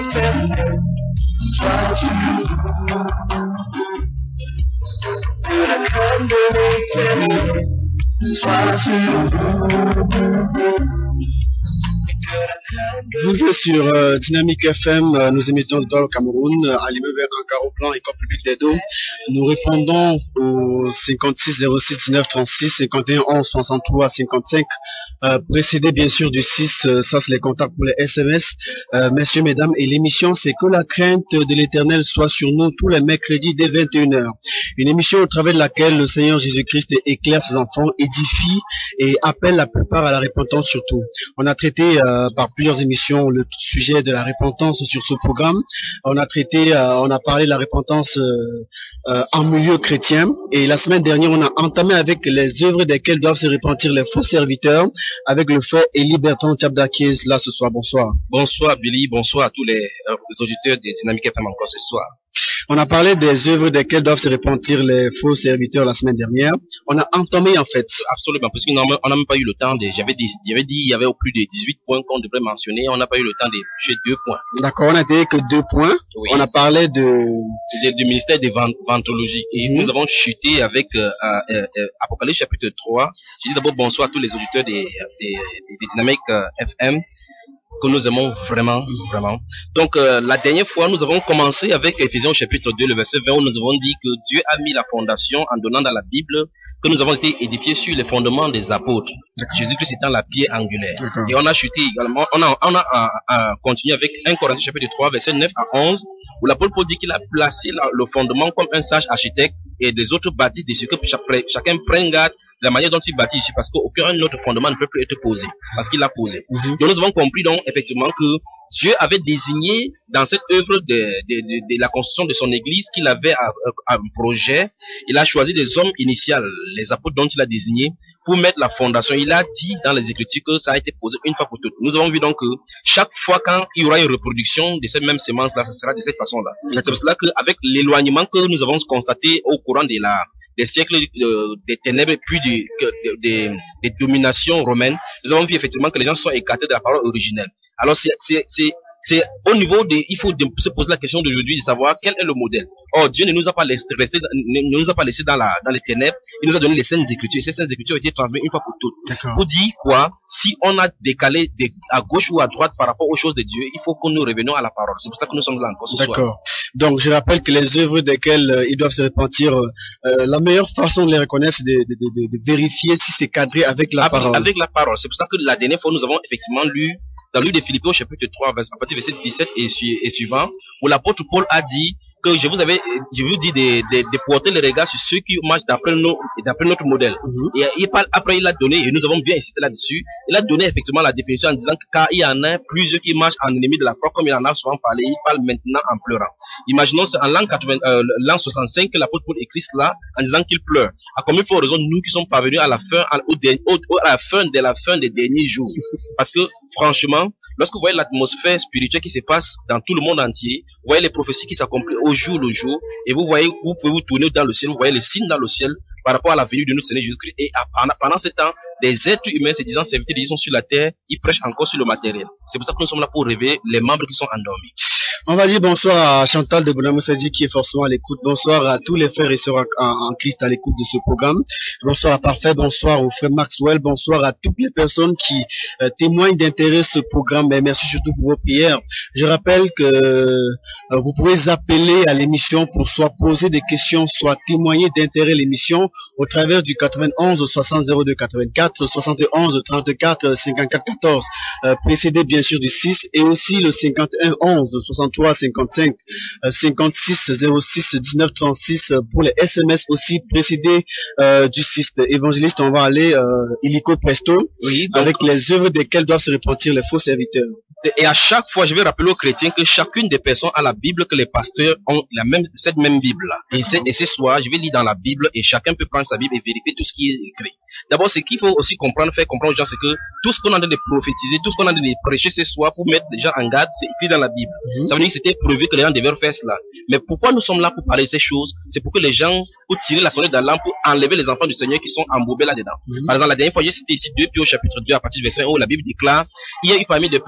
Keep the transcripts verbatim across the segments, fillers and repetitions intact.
Vous êtes sur euh, Dynamique F M, euh, nous émettons dans le Cameroun, euh, à l'immeuble Ankara au plan École publique d'Edo. Nous répondons au cinquante-six zéro six dix-neuf trente-six, cinquante et un onze soixante-trois cinquante-cinq, euh, précédé bien sûr du six, euh, ça c'est les contacts pour les S M S. Euh, messieurs, mesdames, et l'émission c'est que la crainte de l'Éternel soit sur nous tous les mercredis dès vingt et une heures. Une émission au travers de laquelle le Seigneur Jésus-Christ éclaire ses enfants, édifie et appelle la plupart à la repentance surtout. On a traité euh, par plusieurs émissions le sujet de la repentance sur ce programme. On a traité, euh, on a parlé de la repentance euh, euh, en milieu chrétien. Et la semaine dernière, on a entamé avec les œuvres desquelles doivent se repentir les faux serviteurs, avec le fait Élie Bertrand Tchabda qui est là ce soir. Bonsoir. Bonsoir Billy, bonsoir à tous les, euh, les auditeurs de Dynamique F M encore ce soir. On a parlé des œuvres desquelles doivent se repentir les faux serviteurs la semaine dernière. On a entamé en fait. Absolument, parce qu'on n'a même pas eu le temps de, j'avais dit, j'avais dit, il y avait plus de dix-huit points qu'on devrait mentionner. On n'a pas eu le temps de toucher deux points. D'accord, on n'a été que deux points. Oui. On a parlé de... Du, du ministère des ventologies. Et mmh. nous avons chuté avec euh, euh, euh, Apocalypse chapitre trois. Je dis d'abord bonsoir à tous les auditeurs des, des, des, des Dynamiques euh, F M. Que nous aimons vraiment, vraiment. Donc, euh, la dernière fois, nous avons commencé avec Ephésiens chapitre deux, le verset vingt, où nous avons dit que Dieu a mis la fondation en donnant dans la Bible que nous avons été édifiés sur les fondements des apôtres. Jésus-Christ étant la pierre angulaire. Et on a chuté également, on a, on a, a, a continué avec un Corinthiens chapitre trois, verset neuf à onze, où l'apôtre Paul dit qu'il a placé la, le fondement comme un sage architecte et des autres bâtissent de ce que chaque, chacun prenne garde la manière dont il bâtit ici, parce qu'aucun autre fondement ne peut plus être posé, parce qu'il l'a posé. Mm-hmm. Donc nous avons compris donc effectivement que Dieu avait désigné dans cette œuvre de, de, de, de la construction de son église qu'il avait un, un projet. Il a choisi des hommes initiaux, les apôtres dont il a désigné, pour mettre la fondation. Il a dit dans les Écritures que ça a été posé une fois pour toutes. Nous avons vu donc que chaque fois quand il y aura une reproduction de cette même semence-là, ça sera de cette façon-là. Mm-hmm. C'est pour cela qu'avec l'éloignement que nous avons constaté au courant de la des siècles euh, des ténèbres puis des de, de, de, de dominations romaines, nous avons vu effectivement que les gens sont écartés de la parole originelle. Alors c'est c'est c'est c'est au niveau de, il faut de, se poser la question d'aujourd'hui de savoir quel est le modèle. Or, Dieu ne nous a pas laissé, resté, ne, ne nous a pas laissé dans la, dans les ténèbres. Il nous a donné les saintes écritures. Et ces saintes écritures ont été transmises une fois pour toutes. Pour dire quoi? Si on a décalé de, à gauche ou à droite par rapport aux choses de Dieu, il faut que nous revenions à la parole. C'est pour ça que nous sommes là encore ce soir. D'accord. Donc, je rappelle que les œuvres desquelles euh, ils doivent se repentir, euh, la meilleure façon de les reconnaître, c'est de, de, de, de vérifier si c'est cadré avec la avec, parole. Avec la parole. C'est pour ça que la dernière fois, nous avons effectivement lu dans le livre de Philippiens, chapitre trois, à partir du verset dix-sept et, su et suivant, où l'apôtre Paul a dit que je vous avais, je vous dis de, de, de porter le regard sur ceux qui marchent d'après nos, d'après notre modèle. Mm-hmm. Et il parle, après il a donné, et nous avons bien insisté là-dessus, il a donné effectivement la définition en disant que car il y en a plusieurs qui marchent en ennemi de la croix, comme il en a souvent parlé, il parle maintenant en pleurant. Imaginons, c'est en l'an quatre-vingts, euh, l'an soixante-cinq que l'apôtre Paul écrit cela en disant qu'il pleure. À combien il faut raison nous qui sommes parvenus à la fin, à, au, au, à la fin de la fin des derniers jours. Parce que, franchement, lorsque vous voyez l'atmosphère spirituelle qui se passe dans tout le monde entier, vous voyez les prophéties qui s'accomplissent au jour le jour, et vous voyez, vous pouvez vous tourner dans le ciel, vous voyez les signes dans le ciel par rapport à la venue de notre Seigneur Jésus-Christ. Et pendant ce temps, des êtres humains se disant serviteurs de Dieu sont sur la terre, ils prêchent encore sur le matériel. C'est pour ça que nous sommes là pour réveiller les membres qui sont endormis. On va dire bonsoir à Chantal de Bonamoussadi qui est forcément à l'écoute. Bonsoir à tous les frères et sœurs en, en Christ à l'écoute de ce programme. Bonsoir à Parfait, bonsoir au frère Maxwell, bonsoir à toutes les personnes qui euh, témoignent d'intérêt ce programme. Et merci surtout pour vos prières. Je rappelle que euh, vous pouvez appeler à l'émission pour soit poser des questions, soit témoigner d'intérêt à l'émission au travers du quatre-vingt-onze soixante zéro deux quatre-vingt-quatre, soixante et onze trente-quatre cinquante-quatre quatorze, euh, précédé bien sûr du six, et aussi le cinquante et un onze soixante-trois cinquante-cinq cinquante-six zéro six dix-neuf trente-six pour les S M S aussi précédé euh, du six. Évangéliste, on va aller euh, illico presto, oui, donc, avec les œuvres desquelles doivent se repentir les faux serviteurs. Et à chaque fois, je vais rappeler aux chrétiens que chacune des personnes a la Bible, que les pasteurs ont la même, cette même Bible-là. Et, et ce soir, je vais lire dans la Bible et chacun peut prendre sa Bible et vérifier tout ce qui est écrit. D'abord, ce qu'il faut aussi comprendre, faire comprendre aux gens, c'est que tout ce qu'on est en train de prophétiser, tout ce qu'on est en train de prêcher ce soir pour mettre les gens en garde, c'est écrit dans la Bible. Mm-hmm. Ça veut dire que c'était prouvé que les gens devaient faire cela. Mais pourquoi nous sommes là pour parler de ces choses? C'est pour que les gens, pour tirer la sonnette d'alarme, pour enlever les enfants du Seigneur qui sont embourbés là-dedans. Mm-hmm. Par exemple, la dernière fois, j'ai cité ici deux Pierre au chapitre deux à partir du verset un où la Bible déclare, il y a une famille de peuples, de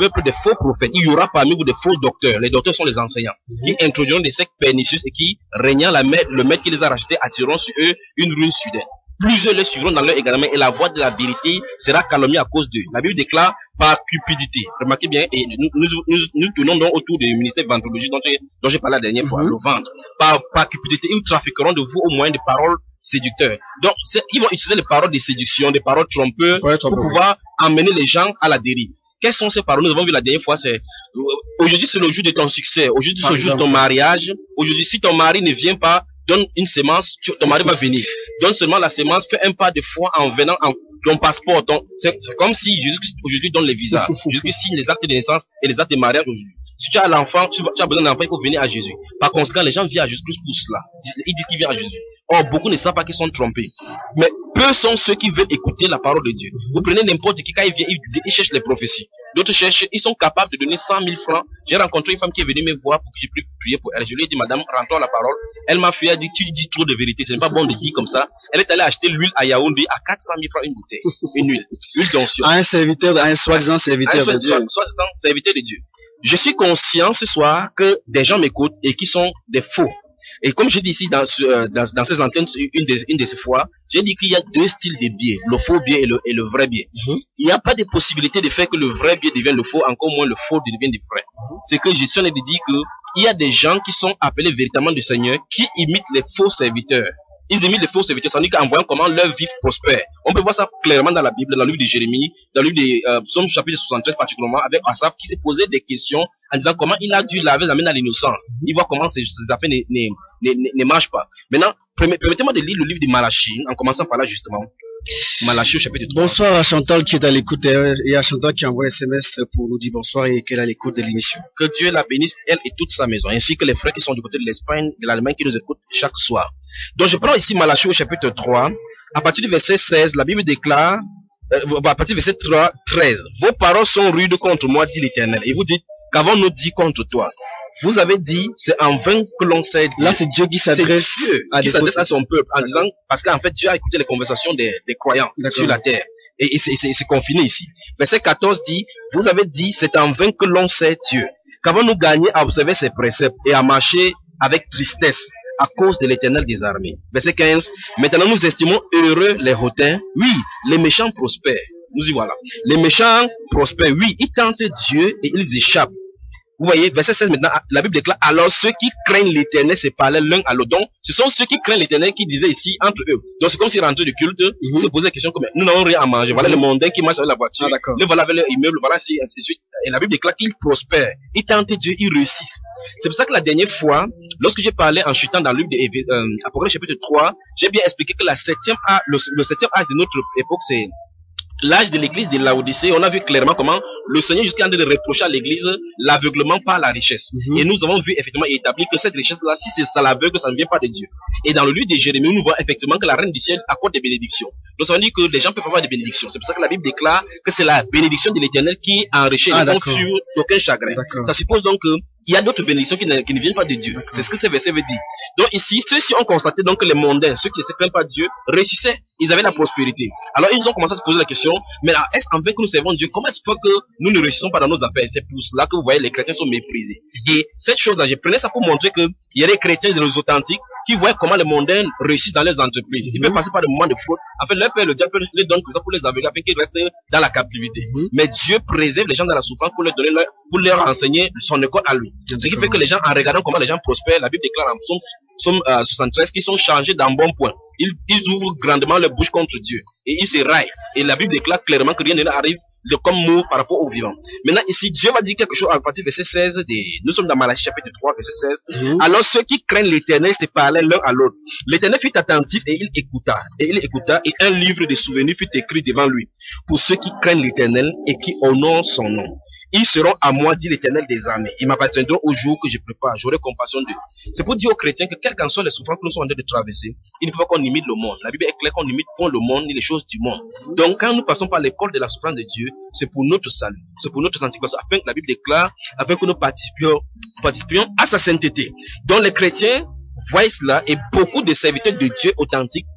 faux prophètes. Il y aura parmi vous des faux docteurs. Les docteurs sont les enseignants mmh. qui introduiront des sectes pernicieuses et qui, régnant la maître, le maître qui les a rachetés, attireront sur eux une ruine soudaine. Plusieurs les suivront dans leur égarement et la voix de la vérité sera calomniée à cause d'eux. La Bible déclare par cupidité. Remarquez bien, et nous, nous, nous, nous tournons donc autour du ministère de ventologie dont, dont j'ai parlé la dernière fois, mmh. le ventre. Par, par cupidité, ils trafiqueront de vous au moyen de paroles séducteurs. Donc, ils vont utiliser les paroles de séduction, des paroles trompeuses ouais, pour pouvoir emmener les gens à la dérive. Quelles sont ces paroles? Nous avons vu la dernière fois, c'est aujourd'hui c'est le jour de ton succès, aujourd'hui c'est le jour de ton mariage, aujourd'hui si ton mari ne vient pas, donne une semence, tu, ton mari va venir. Donne seulement la semence, fais un pas de foi en venant en ton passeport. C'est comme si Jésus aujourd'hui donne les visas, Jésus signe les actes de naissance et les actes de mariage aujourd'hui. Si tu as l'enfant, tu, tu as besoin d'un enfant, il faut venir à Jésus. Par conséquent, les gens viennent à Jésus plus pour cela. Ils disent qu'ils viennent à Jésus. Or, beaucoup ne savent pas qu'ils sont trompés. Mais peu sont ceux qui veulent écouter la parole de Dieu. Vous prenez n'importe qui, quand il vient, il, il cherche les prophéties. D'autres cherchent, ils sont capables de donner cent mille francs. J'ai rencontré une femme qui est venue me voir pour que je puisse prier pour elle. Je lui ai dit, madame, rentrons la parole. Elle m'a fait, elle dit, tu dis trop de vérité. Ce n'est pas bon de dire comme ça. Elle est allée acheter l'huile à Yaoundé à quatre cent mille francs une bouteille. Une huile. Huile d'onction. À un serviteur, à un soi-disant serviteur de Dieu. Soi-disant serviteur de Dieu. Je suis conscient ce soir que des gens m'écoutent et qui sont des faux. Et comme je dis ici dans, dans, dans ces antennes, une de, une de ces fois, j'ai dit qu'il y a deux styles de biais, le faux biais et le, et le vrai biais. Mm-hmm. Il n'y a pas de possibilité de faire que le vrai biais devienne le faux, encore moins le faux devienne le vrai. Mm-hmm. C'est que je suis en train de dire qu'il y a des gens qui sont appelés véritablement du Seigneur, qui imitent les faux serviteurs. Ils imitent les faux serviteurs, sans dire qu'en voyant comment leur vie prospère. On peut voir ça clairement dans la Bible, dans le livre de Jérémie, dans le livre de euh, Psaume chapitre soixante-treize particulièrement, avec Asaph qui s'est posé des questions en disant comment il a dû laver la main à l'innocence. Il voit comment ces, ces affaires ne, ne, ne, ne, ne marchent pas. Maintenant, permettez-moi de lire le livre de Malachie, en commençant par là justement. Malachie au chapitre trois. Bonsoir à Chantal qui est à l'écoute et à Chantal qui envoie un S M S pour nous dire bonsoir et qu'elle est à l'écoute de l'émission. Que Dieu la bénisse, elle et toute sa maison, ainsi que les frères qui sont du côté de l'Espagne, de l'Allemagne qui nous écoutent chaque soir. Donc je prends ici Malachie au chapitre trois, à partir du verset seize, la Bible déclare, euh, à partir du verset treize, vos paroles sont rudes contre moi, dit l'Éternel. Et vous dites, qu'avons-nous dit contre toi? Vous avez dit, c'est en vain que l'on sait dire. Là, c'est Dieu qui s'adresse à, à son peuple, en disant, parce qu'en fait, Dieu a écouté les conversations des, des croyants sur la terre. Et, et c'est confiné ici. Verset quatorze dit, vous avez dit, c'est en vain que l'on sait Dieu. Qu'avons-nous gagné à observer ses préceptes et à marcher avec tristesse à cause de l'Éternel des armées? Verset quinze, maintenant nous estimons heureux les hautains. Oui, les méchants prospèrent. Nous y voilà. Les méchants prospèrent. Oui, ils tentent Dieu et ils échappent. Vous voyez, verset seize maintenant, la Bible déclare, alors ceux qui craignent l'Éternel se parlaient l'un à l'autre. Donc, ce sont ceux qui craignent l'Éternel qui disaient ici entre eux. Donc, c'est comme s'ils rentraient du culte, mm-hmm. ils se posaient la question comme, nous n'avons rien à manger. Voilà mm-hmm. le mondain qui marche avec la voiture. Ah, le voilà avec leur immeuble, voilà ainsi, ainsi de suite. Et la Bible déclare qu'ils prospèrent. Ils tentent Dieu, ils réussissent. C'est pour ça que la dernière fois, lorsque j'ai parlé en chutant dans le livre de euh, Apocalypse chapitre trois, j'ai bien expliqué que la septième âge, le, le septième âge de notre époque, c'est l'âge de l'église de Laodicée. On a vu clairement comment le Seigneur jusqu'à en train de reprocher à l'église l'aveuglement par la richesse. Mm-hmm. Et nous avons vu effectivement et établi que cette richesse-là, si c'est ça l'aveugle, ça ne vient pas de Dieu. Et dans le livre de Jérémie, nous voyons effectivement que la reine du ciel accorde des bénédictions. Donc ça veut dire que les gens peuvent avoir des bénédictions. C'est pour ça que la Bible déclare que c'est la bénédiction de l'Éternel qui enrichit ah, et ne confie aucun chagrin. Ça suppose donc que il y a d'autres bénédictions qui ne, qui ne viennent pas de Dieu. C'est ce que ce verset veut dire. Donc ici, ceux-ci ont constaté donc que les mondains, ceux qui ne se craignent pas Dieu, réussissaient. Ils avaient la prospérité. Alors ils ont commencé à se poser la question, mais là, est-ce en fait que nous servons Dieu? Comment est-ce que nous ne réussissons pas dans nos affaires? C'est pour cela que vous voyez, les chrétiens sont méprisés. Et cette chose-là, je prenais ça pour montrer qu'il y a des chrétiens et des authentiques qui voient comment les mondains réussissent dans leurs entreprises. Ils veulent passer par des moments de fraude. En fait, leur père, le diable les donne comme ça pour les aveugler afin qu'ils restent dans la captivité. Mm-hmm. Mais Dieu préserve les gens dans la souffrance pour leur donner leur, pour leur enseigner son école à lui. Ce qui fait que les gens, en regardant comment les gens prospèrent, la Bible déclare en Psaume, Psaume euh, soixante-treize qu'ils sont changés d'un bon point. Ils, ils ouvrent grandement leur bouche contre Dieu. Et ils se raillent. Et la Bible déclare clairement que rien ne leur arrive de comme mot par rapport aux vivants. Maintenant, ici, Dieu va dire quelque chose à partir du verset seize. Des... Nous sommes dans Malachie chapitre trois, verset seize. Mm-hmm. Alors, ceux qui craignent l'Éternel se parlaient l'un à l'autre. L'Éternel fut attentif et il écouta. Et il écouta et un livre de souvenirs fut écrit devant lui. Pour ceux qui craignent l'Éternel et qui honorent son nom. Ils seront à moi, dit l'Éternel des armées. Ils m'appartiendront au jour que je prépare. J'aurai compassion d'eux. C'est pour dire aux chrétiens que quelles qu'en soient les souffrances que nous sommes en train de traverser, il ne faut pas qu'on imite le monde. La Bible est claire qu'on imite point le monde ni les choses du monde. Donc, quand nous passons par l'école de la souffrance de Dieu, c'est pour notre salut. C'est pour notre sanctification. Afin que la Bible déclare, afin que nous participions, participions à sa sainteté. Donc, les chrétiens voient cela et beaucoup de serviteurs de Dieu authentiques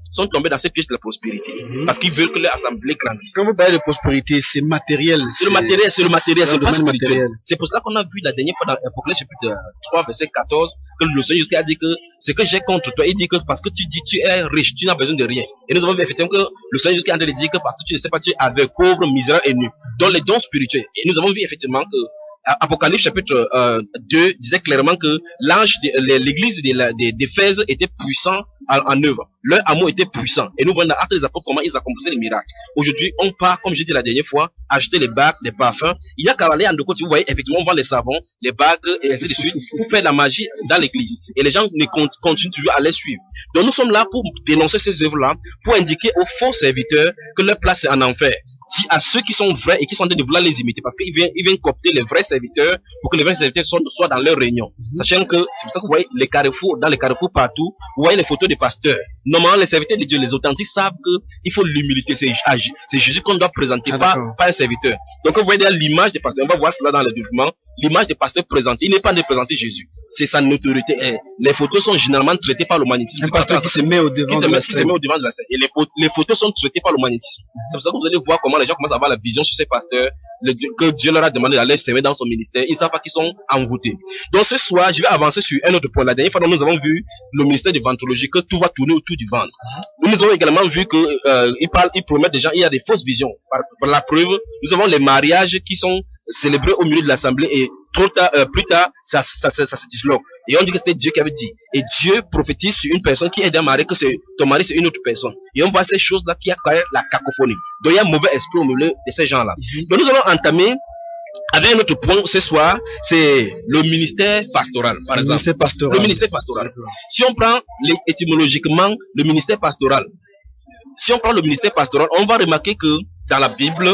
sont tombés dans ces pièges de la prospérité. Mm-hmm. Parce qu'ils veulent que leur assemblée grandisse. Quand vous parlez de prospérité, c'est matériel. C'est le matériel, c'est le matériel, c'est pas spirituel. C'est pour cela qu'on a vu la dernière fois dans Apocalypse chapitre trois, verset quatorze, que le Seigneur a dit que ce que j'ai contre toi, il dit que parce que tu dis tu es riche, tu n'as besoin de rien. Et nous avons vu effectivement que le Seigneur a dit que parce que tu ne sais pas, tu es avec pauvre, misérable et nu. Donc les dons spirituels. Et nous avons vu effectivement que Apocalypse chapitre euh, deux disait clairement que l'ange, de, l'église d'Éphèse était puissant en, en œuvre. Leur amour était puissant. Et nous voyons dans Actes des Apôtres comment ils accomplissaient les miracles. Aujourd'hui, on part, comme j'ai dit la dernière fois, acheter les bagues, les parfums. Il y a qu'à aller en deux côtés. Vous voyez, effectivement, on vend les savons, les bagues et ainsi de suite pour faire la magie dans l'église. Et les gens ne continuent toujours à les suivre. Donc nous sommes là pour dénoncer ces œuvres-là, pour indiquer aux faux serviteurs que leur place est en enfer. Si à ceux qui sont vrais et qui sont en train de vouloir les imiter, parce qu'ils viennent, ils viennent coopter les vrais serviteurs pour que les vrais serviteurs soient, soient dans leur réunion. Mm-hmm. Sachant que c'est pour ça que vous voyez les carrefours, dans les carrefours partout, vous voyez les photos des pasteurs. Normalement, les serviteurs de Dieu, les authentiques, savent que il faut l'humilité. C'est, c'est Jésus qu'on doit présenter, ah, pas, pas un serviteur. Donc, vous voyez l'image des pasteurs. On va voir cela dans le document. L'image des pasteurs présentés, il n'est pas de présenter Jésus. C'est sa notoriété. Les photos sont généralement traitées par le magnétisme. Un pasteur qui se met au devant de la scène. Qui se met au devant de la scène. Et les, les photos sont traitées par le magnétisme. Mm-hmm. C'est pour ça que vous allez voir comment les gens commencent à avoir la vision sur ces pasteurs, le, que Dieu leur a demandé d'aller servir dans son ministère. Ils ne savent pas qu'ils sont envoûtés. Donc ce soir, je vais avancer sur un autre point. La dernière fois, nous avons vu le ministère de ventrologie, que tout va tourner autour du ventre. Nous, nous avons également vu que euh, ils parlent, ils promettent des gens, il y a des fausses visions. Par, par la preuve, nous avons les mariages qui sont célébrés au milieu de l'assemblée et trop tard, euh, plus tard, ça, ça, ça, ça se disloque. Et on dit que c'était Dieu qui avait dit. Et Dieu prophétise sur une personne qui est d'un mari, que c'est, ton mari c'est une autre personne. Et on voit ces choses-là qui a quand même la cacophonie. Donc il y a un mauvais esprit au milieu de ces gens-là. Donc nous allons entamer avec un autre point ce soir, c'est le ministère pastoral, par le exemple. Ministère pastoral. Le ministère pastoral. Si on prend les, étymologiquement le ministère pastoral, si on prend le ministère pastoral, on va remarquer que dans la Bible,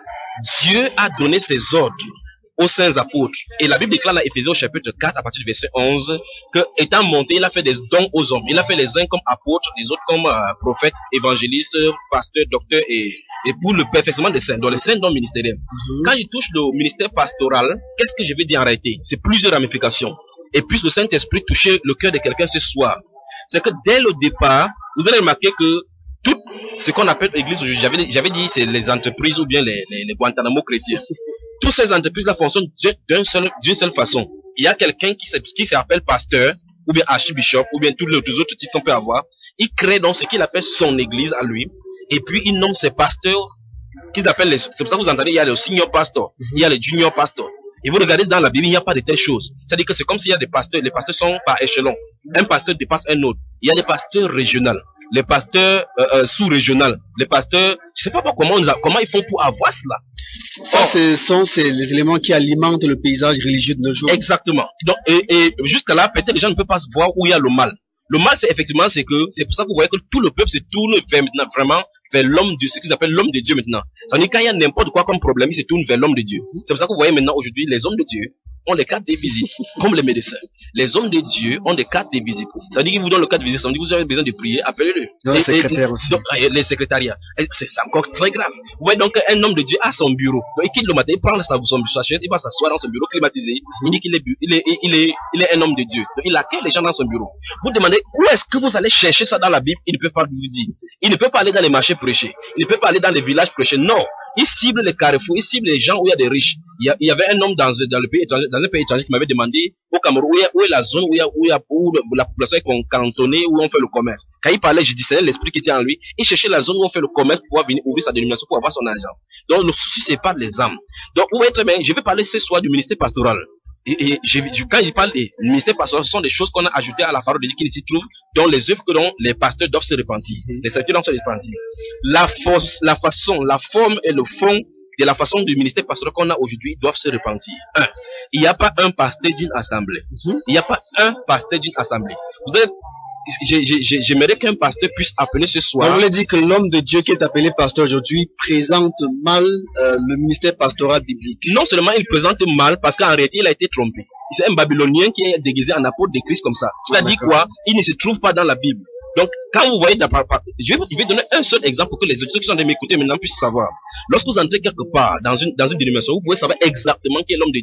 Dieu a donné ses ordres aux saints apôtres. Et la Bible déclare dans Éphésiens au chapitre quatre, à partir du verset onze, que étant monté, il a fait des dons aux hommes. Il a fait les uns comme apôtres, les autres comme euh, prophètes, évangélistes, pasteurs, docteurs, et, et pour le perfectionnement des saints, dans les saints dons ministériels. Mm-hmm. Quand il touche le ministère pastoral, qu'est-ce que je vais dire en réalité? C'est plusieurs ramifications. Et puis le Saint-Esprit toucher le cœur de quelqu'un ce soir, c'est que dès le départ, vous allez remarquer que tout ce qu'on appelle l'église aujourd'hui, j'avais, j'avais dit, c'est les entreprises ou bien les, les, les Guantanamo chrétiens. Toutes ces entreprises-là fonctionnent d'un seul, d'une seule façon. Il y a quelqu'un qui, qui s'appelle pasteur, ou bien archbishop, ou bien tous les autres titres qu'on peut avoir. Il crée donc ce qu'il appelle son église à lui, et puis il nomme ses pasteurs, qu'ils appellent les, c'est pour ça que vous entendez, il y a le senior pastor, il y a le junior pastor. Et vous regardez dans la Bible, il n'y a pas de telles choses. C'est-à-dire que c'est comme s'il y a des pasteurs, les pasteurs sont par échelon. Un pasteur dépasse un autre. Il y a des pasteurs régionaux, les pasteurs euh, euh, sous-régionaux, les pasteurs, je sais pas comment, on a, comment ils font pour avoir cela. Ça, ce sont ces, les éléments qui alimentent le paysage religieux de nos jours. Exactement. Donc, et, et jusqu'à là, peut-être les gens ne peuvent pas se voir où il y a le mal. Le mal, c'est effectivement, c'est que, c'est pour ça que vous voyez que tout le peuple se tourne vers maintenant, vraiment, vers l'homme de, ce qu'ils appellent l'homme de Dieu maintenant. Ça veut dire quand il y a n'importe quoi comme problème, ils se tournent vers l'homme de Dieu. C'est pour ça que vous voyez maintenant, aujourd'hui, les hommes de Dieu ont des cartes de visite, comme les médecins. Les hommes de Dieu ont des cartes de visite. Ça veut dire qu'ils vous donnent le carte de visite, ça veut dire que vous avez besoin de prier, appelez-le. Les secrétaires aussi. Donc, les secrétariats. C'est encore très grave. Vous voyez donc un homme de Dieu a son bureau. Donc, il quitte le matin, il prend sa, son, sa chaise, il va s'asseoir dans son bureau climatisé. Il dit qu'il est, il est, il est, il est un homme de Dieu. Donc, il accueille les gens dans son bureau. Vous demandez, où est-ce que vous allez chercher ça dans la Bible? Il ne peut pas vous dire. Il ne peut pas aller dans les marchés prêcher. Il ne peut pas aller dans les villages prêcher. Non. Il cible les carrefours, il cible les gens où il y a des riches. Il y, a, il y avait un homme dans, dans, le pays étranger, dans un pays étranger qui m'avait demandé au Cameroun où, où est la zone où, il y a, où, il y a, où la population est cantonnée, où on fait le commerce. Quand il parlait, je disais l'esprit qui était en lui. Il cherchait la zone où on fait le commerce pour pouvoir venir ouvrir sa dénomination pour avoir son argent. Donc le souci, c'est pas les âmes. Donc, vous voyez très bien, je vais parler ce soir du ministère pastoral. Et, et je, quand il parle des ministères pastoraux, ce sont des choses qu'on a ajoutées à la parole de Dieu qui s'y trouvent, dont les œuvres que dont les pasteurs doivent se repentir. Mm-hmm. Les serviteurs doivent se repentir. La force, la façon, la forme et le fond de la façon du ministère pastoral qu'on a aujourd'hui doivent se repentir. Un, il n'y a pas un pasteur d'une assemblée. Mm-hmm. Il n'y a pas un pasteur d'une assemblée. Vous êtes J'aimerais qu'un pasteur puisse appeler ce soir. On voulait dire que l'homme de Dieu qui est appelé pasteur aujourd'hui présente mal euh, le ministère pastoral biblique. Non seulement il présente mal, parce qu'en réalité il a été trompé. C'est un Babylonien qui est déguisé en apôtre de Christ comme ça. C'est-à-dire quoi? Il ne se trouve pas dans la Bible. Donc, quand vous voyez, je vais, je vais donner un seul exemple pour que les auditeurs qui sont en train de m'écouter maintenant puissent savoir. Lorsque vous entrez quelque part dans une, dans une dénomination, vous pouvez savoir exactement qui est l'homme de Dieu.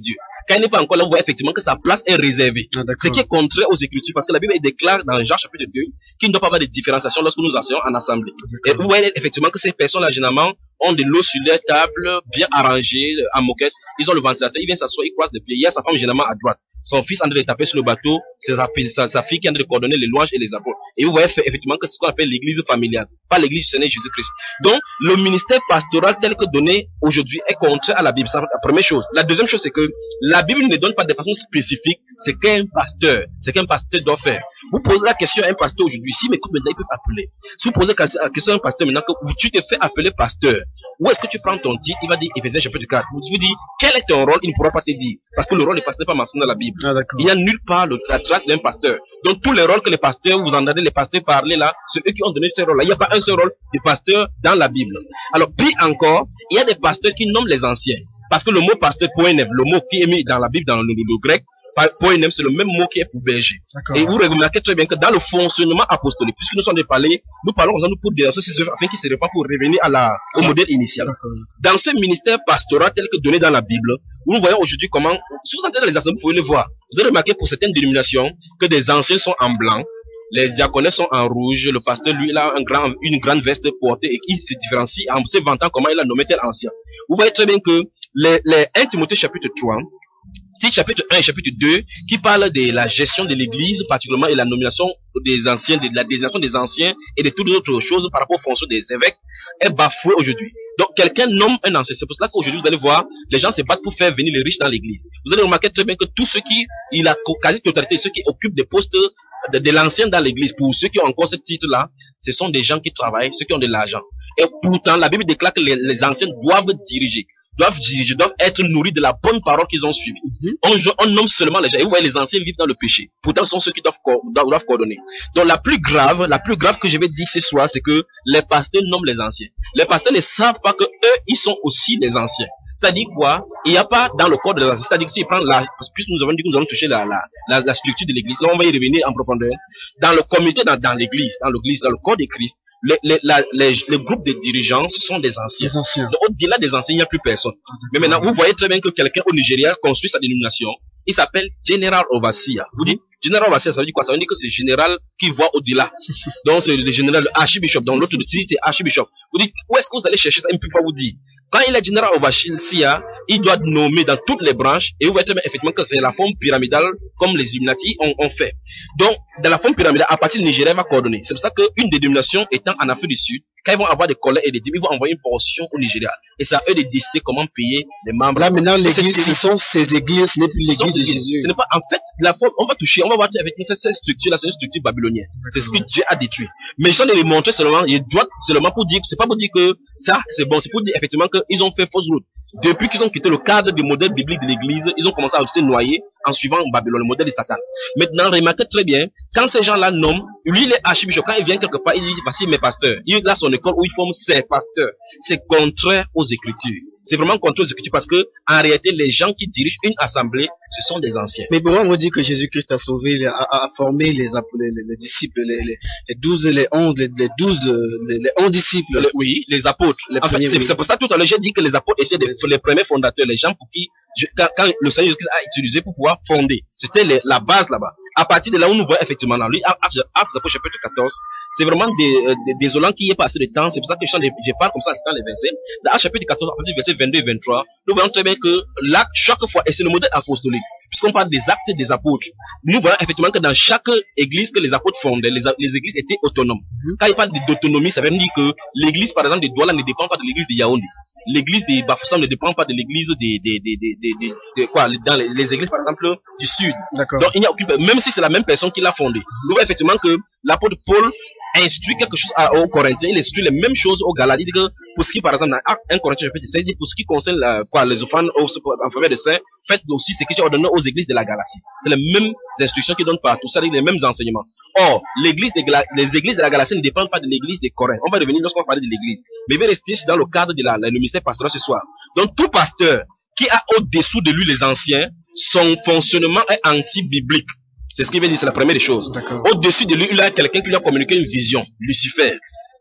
Quand il n'est pas encore là, on voit effectivement que sa place est réservée. Ah, Ce qui est contraire aux Écritures, parce que la Bible déclare dans Jean chapitre deux qu'il ne doit pas avoir de différenciation lorsque nous enseignons en assemblée. Et vous voyez effectivement que ces personnes-là, généralement, ont de l'eau sur leur table, bien arrangée, en moquette. Ils ont le ventilateur, ils viennent s'asseoir, ils croisent les pieds. Il y a sa femme généralement à droite. Son fils en train de taper sur le bateau, c'est sa, sa, sa fille qui est en train de coordonner les louanges et les apôtres. Et vous voyez effectivement que c'est ce qu'on appelle l'église familiale, pas l'église du Seigneur Jésus-Christ. Donc, le ministère pastoral tel que donné aujourd'hui est contraire à la Bible. C'est la première chose. La deuxième chose, c'est que la Bible ne donne pas de façon spécifique ce qu'un pasteur, ce qu'un pasteur doit faire. Vous posez la question à un pasteur aujourd'hui, si m'écoute maintenant, il peut appeler. Si vous posez la question à un pasteur maintenant que tu te fais appeler pasteur, où est-ce que tu prends ton titre? Il va dire Éphésiens chapitre quatre. Vous vous dites, quel est ton rôle? Il ne pourra pas te dire. Parce que le rôle du pasteur n'est pas mentionné dans la Bible. Ah, il n'y a nulle part le, la trace d'un pasteur. Donc tous les rôles que les pasteurs, vous entendez les pasteurs parler là, c'est eux qui ont donné ce rôle-là. Il n'y a pas un seul rôle de pasteur dans la Bible. Alors, puis encore, il y a des pasteurs qui nomment les anciens. Parce que le mot pasteur, poénève, le mot qui est mis dans la Bible, dans le, le, le grec, poénème, c'est le même mot qui est pour berger. Et vous remarquez très bien que dans le fonctionnement apostolique, puisque nous sommes des palais, nous parlons ensemble pour dénoncer ces œuvres afin qu'ils se répandent pour revenir à la, au modèle initial. Dans ce ministère pastoral tel que donné dans la Bible, nous voyons aujourd'hui comment, si vous entrez dans les assemblées, vous pouvez le voir. Vous avez remarqué pour certaines dénominations que des anciens sont en blanc, les diaconés sont en rouge, le pasteur, lui, il a un grand, une grande veste portée et il se différencie en se vantant comment il a nommé tel ancien. Vous voyez très bien que les, les un Timothée chapitre trois, chapitre un et chapitre deux, qui parle de la gestion de l'église, particulièrement, et la nomination des anciens, de la désignation des anciens et de toutes autres choses par rapport aux fonctions des évêques, est bafouée aujourd'hui. Donc, quelqu'un nomme un ancien. C'est pour cela qu'aujourd'hui, vous allez voir, les gens se battent pour faire venir les riches dans l'église. Vous allez remarquer très bien que tous ceux qui, il a quasi-totalité, ceux qui occupent des postes de, de l'ancien dans l'église, pour ceux qui ont encore ce titre-là, ce sont des gens qui travaillent, ceux qui ont de l'argent. Et pourtant, la Bible déclare que les, les anciens doivent diriger. doivent diriger, doivent être nourris de la bonne parole qu'ils ont suivie. Mm-hmm. on, on nomme seulement les gens. Et vous voyez, les anciens vivent dans le péché. Pourtant, ce sont ceux qui doivent, doivent, doivent coordonner. Donc, la plus grave, la plus grave que je vais dire ce soir, c'est que les pasteurs nomment les anciens. Les pasteurs ne savent pas que eux, ils sont aussi des anciens. C'est-à-dire quoi? Il n'y a pas dans le corps de l'ancien. C'est-à-dire que s'ils prennent la, puisque nous avons dit que nous allons toucher la, la, la, la structure de l'église, là, on va y revenir en profondeur. Dans le comité, dans, dans l'église, dans l'église, dans le corps de Christ, les, les, la, les, les groupes de dirigeants, ce sont des anciens. Des anciens. Donc, au-delà des anciens, il n'y a plus personne. Mais maintenant, vous voyez très bien que quelqu'un au Nigeria construit sa dénomination. Il s'appelle General Overseer. Vous dites, General Overseer, ça veut dire quoi? Ça veut dire que c'est le général qui voit au-delà. Donc, c'est le général, le archibishop. Donc, l'autre titre, c'est archibishop. Vous dites, où est-ce que vous allez chercher ça? Il ne peut pas vous dire. Quand il est General Overseer, il doit nommer dans toutes les branches. Et vous voyez très bien, effectivement, que c'est la forme pyramidale, comme les Illuminati ont, ont fait. Donc, dans la forme pyramidale, à partir du Nigeria, il va coordonner. C'est pour ça qu'une des dénominations étant en Afrique du Sud, quand ils vont avoir des collègues et des dîmes, ils vont envoyer une portion au Nigeria. Et c'est à eux de décider comment payer les membres. Là, maintenant, l'église, ce sont ces églises, ce n'est plus l'église de Jésus. Ce n'est pas, en fait, la forme, on va toucher, on va voir avec cette, cette structure-là, c'est une structure babylonienne. C'est ce que Dieu a détruit. Mais je vais les montrer seulement, il doit seulement pour dire, c'est pas pour dire que ça, c'est bon, c'est pour dire effectivement qu'ils ont fait fausse route. Depuis qu'ils ont quitté le cadre du modèle biblique de l'église, ils ont commencé à se noyer en suivant Babylone, le modèle de Satan. Maintenant, remarquez très bien, quand ces gens-là nomment, lui, il est archibishop, quand il vient quelque part, il dit, voici mes pasteurs. Il a son école où il forme ses pasteurs. C'est contraire aux Écritures. C'est vraiment contraire aux Écritures parce que, en réalité, les gens qui dirigent une assemblée, ce sont des anciens. Mais pourquoi on dit que Jésus-Christ a sauvé, a, a formé les, les, les disciples, les, les, les douze, les onze, les, les douze, les, les onze disciples? Les, oui, les apôtres. Les en premiers, fait, c'est oui. pour ça que tout à l'heure, j'ai dit que les apôtres étaient les, les premiers fondateurs, les gens pour qui, je, quand, quand le Seigneur Jésus-Christ a utilisé pour pouvoir fonder. C'était les, la base là-bas. À partir de là où nous voyons effectivement dans lui, Actes Apôtres chapitre quatorze, c'est vraiment des, euh, des, désolant qu'il n'y ait pas assez de temps. C'est pour ça que je, je parle comme ça dans les versets. Dans Actes chapitre quatorze, à partir du verset vingt-deux et vingt-trois, nous voyons très bien que là, chaque fois, et c'est le modèle apostolique, puisqu'on parle des actes des apôtres, nous voyons effectivement que dans chaque église que les apôtres fondaient, les, les églises étaient autonomes. Mm-hmm. Quand il parle d'autonomie, ça veut dire que l'église, par exemple, de Douala ne dépend pas de l'église de Yaoundé. L'église de Bafoussam ne dépend pas de l'église de, de, de, de, de, de, de quoi, dans les, les églises, par exemple, du sud. D'accord. Donc, il n'y a aucune, même si c'est la même personne qui l'a fondé. Nous voyons effectivement que l'apôtre Paul instruit quelque chose aux Corinthiens, il instruit les mêmes choses aux Galates. Il dit que pour ce qui, par exemple, dans un Corinthien chapitre seize, il dit pour ce qui concerne la, quoi, les offrandes en faveur de saints, faites aussi ce que j'ai ordonné aux églises de la Galatie. C'est les mêmes instructions qui donnent partout, c'est-à-dire les mêmes enseignements. Or, l'église de, les églises de la Galatie ne dépendent pas de l'église de Corinthe. On va revenir lorsqu'on va parler de l'église. Mais il va rester dans le cadre de la, le ministère pastoral ce soir. Donc, tout pasteur qui a au-dessous de lui les anciens, son fonctionnement est anti-biblique. C'est ce qu'il veut dire, c'est la première des choses. Au-dessus de lui, il a quelqu'un qui lui a communiqué une vision, Lucifer.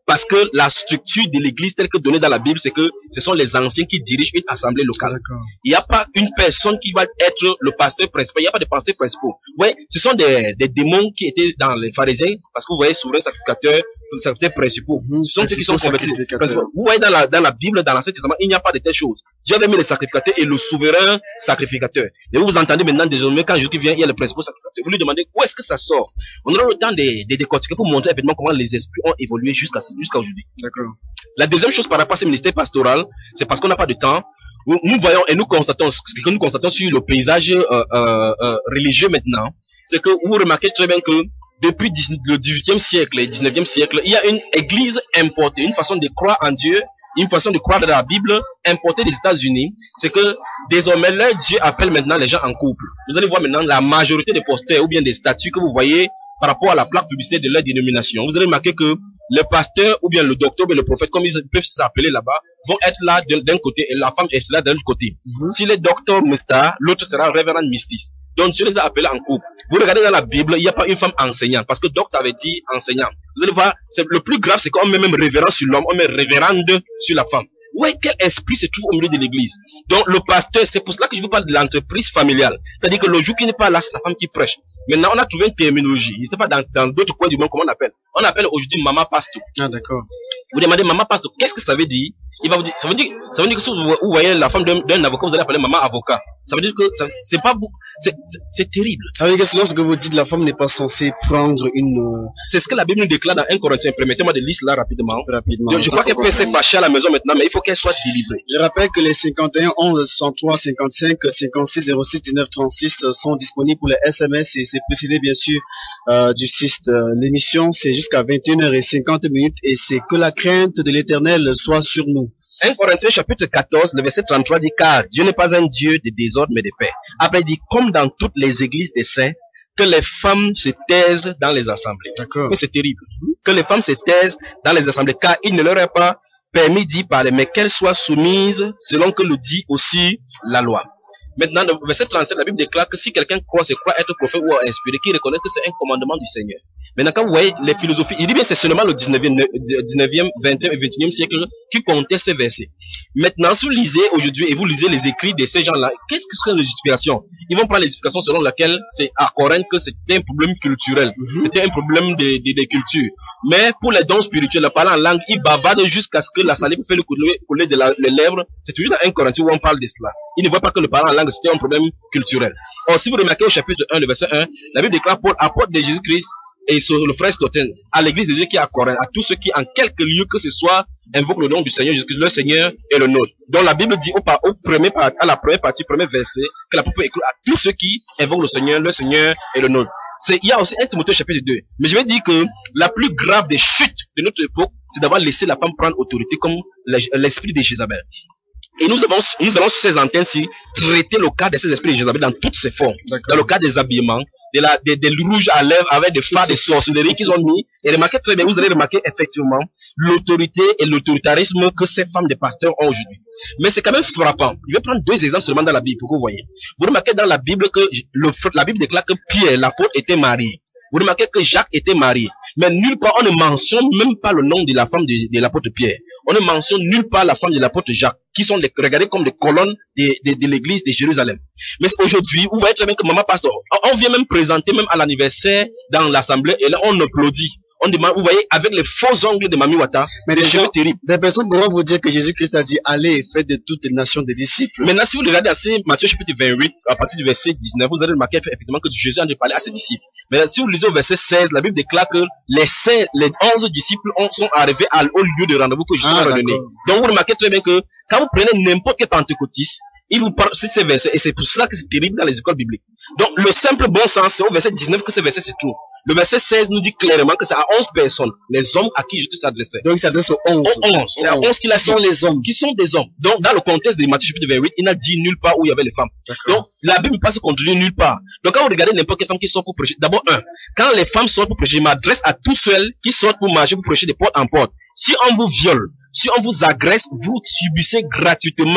Parce que la structure de l'église telle que donnée dans la Bible, c'est que ce sont les anciens qui dirigent une assemblée locale. Il n'y a pas une personne qui va être le pasteur principal. Il n'y a pas de pasteur principal. Ouais, ce sont des, des démons qui étaient dans les pharisiens, parce que vous voyez souverain sacrificateur, sacrificateurs principaux. Mmh, ce sont ceux qui sont convertis. Vous voyez dans la, dans la Bible, dans l'Ancien Testament, il n'y a pas de telles choses. Dieu avait mis le sacrificateur et le souverain sacrificateur. Et vous vous entendez maintenant désormais quand Jésus vient, il y a le principal sacrificateur. Vous lui demandez où est-ce que ça sort. On aura le temps de, de décortiquer pour montrer effectivement comment les esprits ont évolué jusqu'à jusqu'à aujourd'hui. D'accord. La deuxième chose par rapport à ce ministère pastoral, c'est parce qu'on n'a pas de temps. Nous voyons et nous constatons, ce que nous constatons sur le paysage euh, euh, euh, religieux maintenant, c'est que vous remarquez très bien que depuis le dix-huitième siècle et dix-neuvième siècle, il y a une église importée, une façon de croire en Dieu, une façon de croire dans la Bible importée des États-Unis. C'est que désormais leur Dieu appelle maintenant les gens en couple. Vous allez voir maintenant la majorité des posters ou bien des statuts que vous voyez par rapport à la plaque publicitaire de leur dénomination. Vous allez remarquer que le pasteur ou bien le docteur ou le prophète, comme ils peuvent s'appeler là-bas, vont être là d'un côté et la femme est là de l'autre côté. Mm-hmm. Si le docteur Musta, l'autre sera révérend Mystis. Donc Dieu les a appelés en couple. Vous regardez dans la Bible, il n'y a pas une femme enseignante parce que docteur avait dit enseignant. Vous allez voir, c'est le plus grave, c'est qu'on met même révérend sur l'homme, on met révérende sur la femme. Ouais, quel esprit se trouve au milieu de l'église. Donc le pasteur, c'est pour cela que je vous parle de l'entreprise familiale. C'est-à-dire que le jour qui n'est pas là, c'est sa femme qui prêche. Maintenant, on a trouvé une terminologie. Je ne sais pas dans, dans d'autres coins du monde comment on appelle. On appelle aujourd'hui maman pasteur. Ah d'accord. Vous demandez maman pasteur, qu'est-ce que ça veut dire? Il va vous dire, ça veut dire, ça veut dire que si vous, vous voyez la femme d'un avocat, vous allez appeler maman avocat. Ça veut dire que c'est pas c'est c'est terrible. Ça veut dire que lorsque vous dites la femme n'est pas censée prendre une. Euh... C'est ce que la Bible nous déclare dans un Corinthiens. Permettez-moi de lire cela rapidement. Rapidement. Donc, je crois qu'elle peut se fâcher à la maison maintenant, mais il faut qu'elle soit délivrée. Je rappelle que les cinquante et un onze soixante-trois cinquante-cinq cinquante-six zéro six dix-neuf trente-six sont disponibles pour les S M S et c'est précédé bien sûr euh, du site. L'émission c'est jusqu'à vingt et une heures cinquante minutes et c'est que la crainte de l'Éternel soit sur nous. un Corinthiens chapitre quatorze, le verset trente-trois dit car Dieu n'est pas un Dieu de désordre mais de paix. Après il dit comme dans toutes les églises des saints, que les femmes se taisent dans les assemblées. D'accord. Mais c'est terrible. Que les femmes se taisent dans les assemblées car il ne leur est pas permis d'y parler, mais qu'elles soient soumises selon que le dit aussi la loi. Maintenant, le verset trente-sept, la Bible déclare que si quelqu'un croit, se croit être prophète ou inspiré, qui reconnaît que c'est un commandement du Seigneur. Maintenant, quand vous voyez les philosophies, il dit bien c'est seulement le dix-neuvième, vingtième et vingt et unième siècle qui comptait ces versets. Maintenant, si vous lisez aujourd'hui et vous lisez les écrits de ces gens-là, qu'est-ce que c'est les explications? Ils vont prendre les explications selon laquelle c'est à Corinthe que c'était un problème culturel. Mm-hmm. C'était un problème de, de, de culture. Mais pour les dons spirituels, parler en langue, ils bavardent jusqu'à ce que la salive fait le couler, couler de la, les lèvres. C'est toujours dans un Corinthiens où on parle de cela. Ils ne voient pas que le parler en langue, c'était un problème culturel. Or, si vous remarquez au chapitre un, le verset un, la Bible déclare Paul, apôtre de Jésus-Christ, et sur le frère Stoten, à l'église de Dieu qui est à Corinthe, à tous ceux qui, en quelque lieu que ce soit, invoquent le nom du Seigneur Jésus-Christ, le Seigneur et le nôtre. Donc la Bible dit au, au premier, à la première partie, premier verset, que la peut écrire à tous ceux qui invoquent le Seigneur, le Seigneur et le nôtre. C'est, il y a aussi un Timothée chapitre deux. Mais je vais dire que la plus grave des chutes de notre époque, c'est d'avoir laissé la femme prendre autorité comme l'esprit de Jézabel. Et nous avons, nous allons sur ces antennes-ci traiter le cas de ces esprits de Jézabel dans toutes ses formes. Dans le cas des habillements, de la, des, des rouges à lèvres avec des phares de sorcellerie qu'ils ont mis. Et remarquez très bien, vous allez remarquer effectivement l'autorité et l'autoritarisme que ces femmes de pasteurs ont aujourd'hui. Mais c'est quand même frappant. Je vais prendre deux exemples seulement dans la Bible pour que vous voyez. Vous remarquez dans la Bible que le, la Bible déclare que Pierre, l'apôtre, était marié. Vous remarquez que Jacques était marié. Mais nulle part, on ne mentionne même pas le nom de la femme de, de l'apôtre Pierre. On ne mentionne nulle part la femme de l'apôtre Jacques, qui sont les, regardés comme des colonnes de, de, de l'église de Jérusalem. Mais aujourd'hui, vous voyez très bien que maman pasteur, on vient même présenter même à l'anniversaire dans l'assemblée, et là, on applaudit. On demande, vous voyez, avec les faux ongles de Mami Wata, mais des cheveux terribles. Des personnes pourront vous dire que Jésus-Christ a dit, allez et faites de toutes les nations des disciples. Maintenant, si vous regardez assez Matthieu chapitre vingt-huit, à partir du verset dix-neuf, vous allez remarquer effectivement que Jésus a parlé à ses disciples. Mais si vous lisez au verset seize, la Bible déclare que les seize, les onze disciples ont, sont arrivés à, au lieu de rendez-vous que Jésus ah, a donné. Donc vous remarquez très bien que quand vous prenez n'importe quel pentecôtiste, il vous parle de ces versets, et c'est pour ça que c'est terrible dans les écoles bibliques. Donc, le simple bon sens, c'est au verset dix-neuf que ces versets se trouvent. Le verset seize nous dit clairement que c'est à onze personnes, les hommes à qui Jésus s'adressait. Donc, il s'adresse aux onze. Aux onze. C'est à onze qu'il a dit. Qui sont les hommes. Qui sont des hommes. Donc, dans le contexte de Matthieu chapitre vingt-huit, il n'a dit nulle part où il y avait les femmes. Donc, la Bible ne peut pas se contrôler nulle part. Donc, quand vous regardez n'importe quelle femme qui sort pour prêcher, d'abord, un, quand les femmes sortent pour prêcher, je m'adresse à tous ceux qui sortent pour marcher, pour prêcher de porte en porte. Si on vous viole, si on vous agresse, vous subissez gratuitement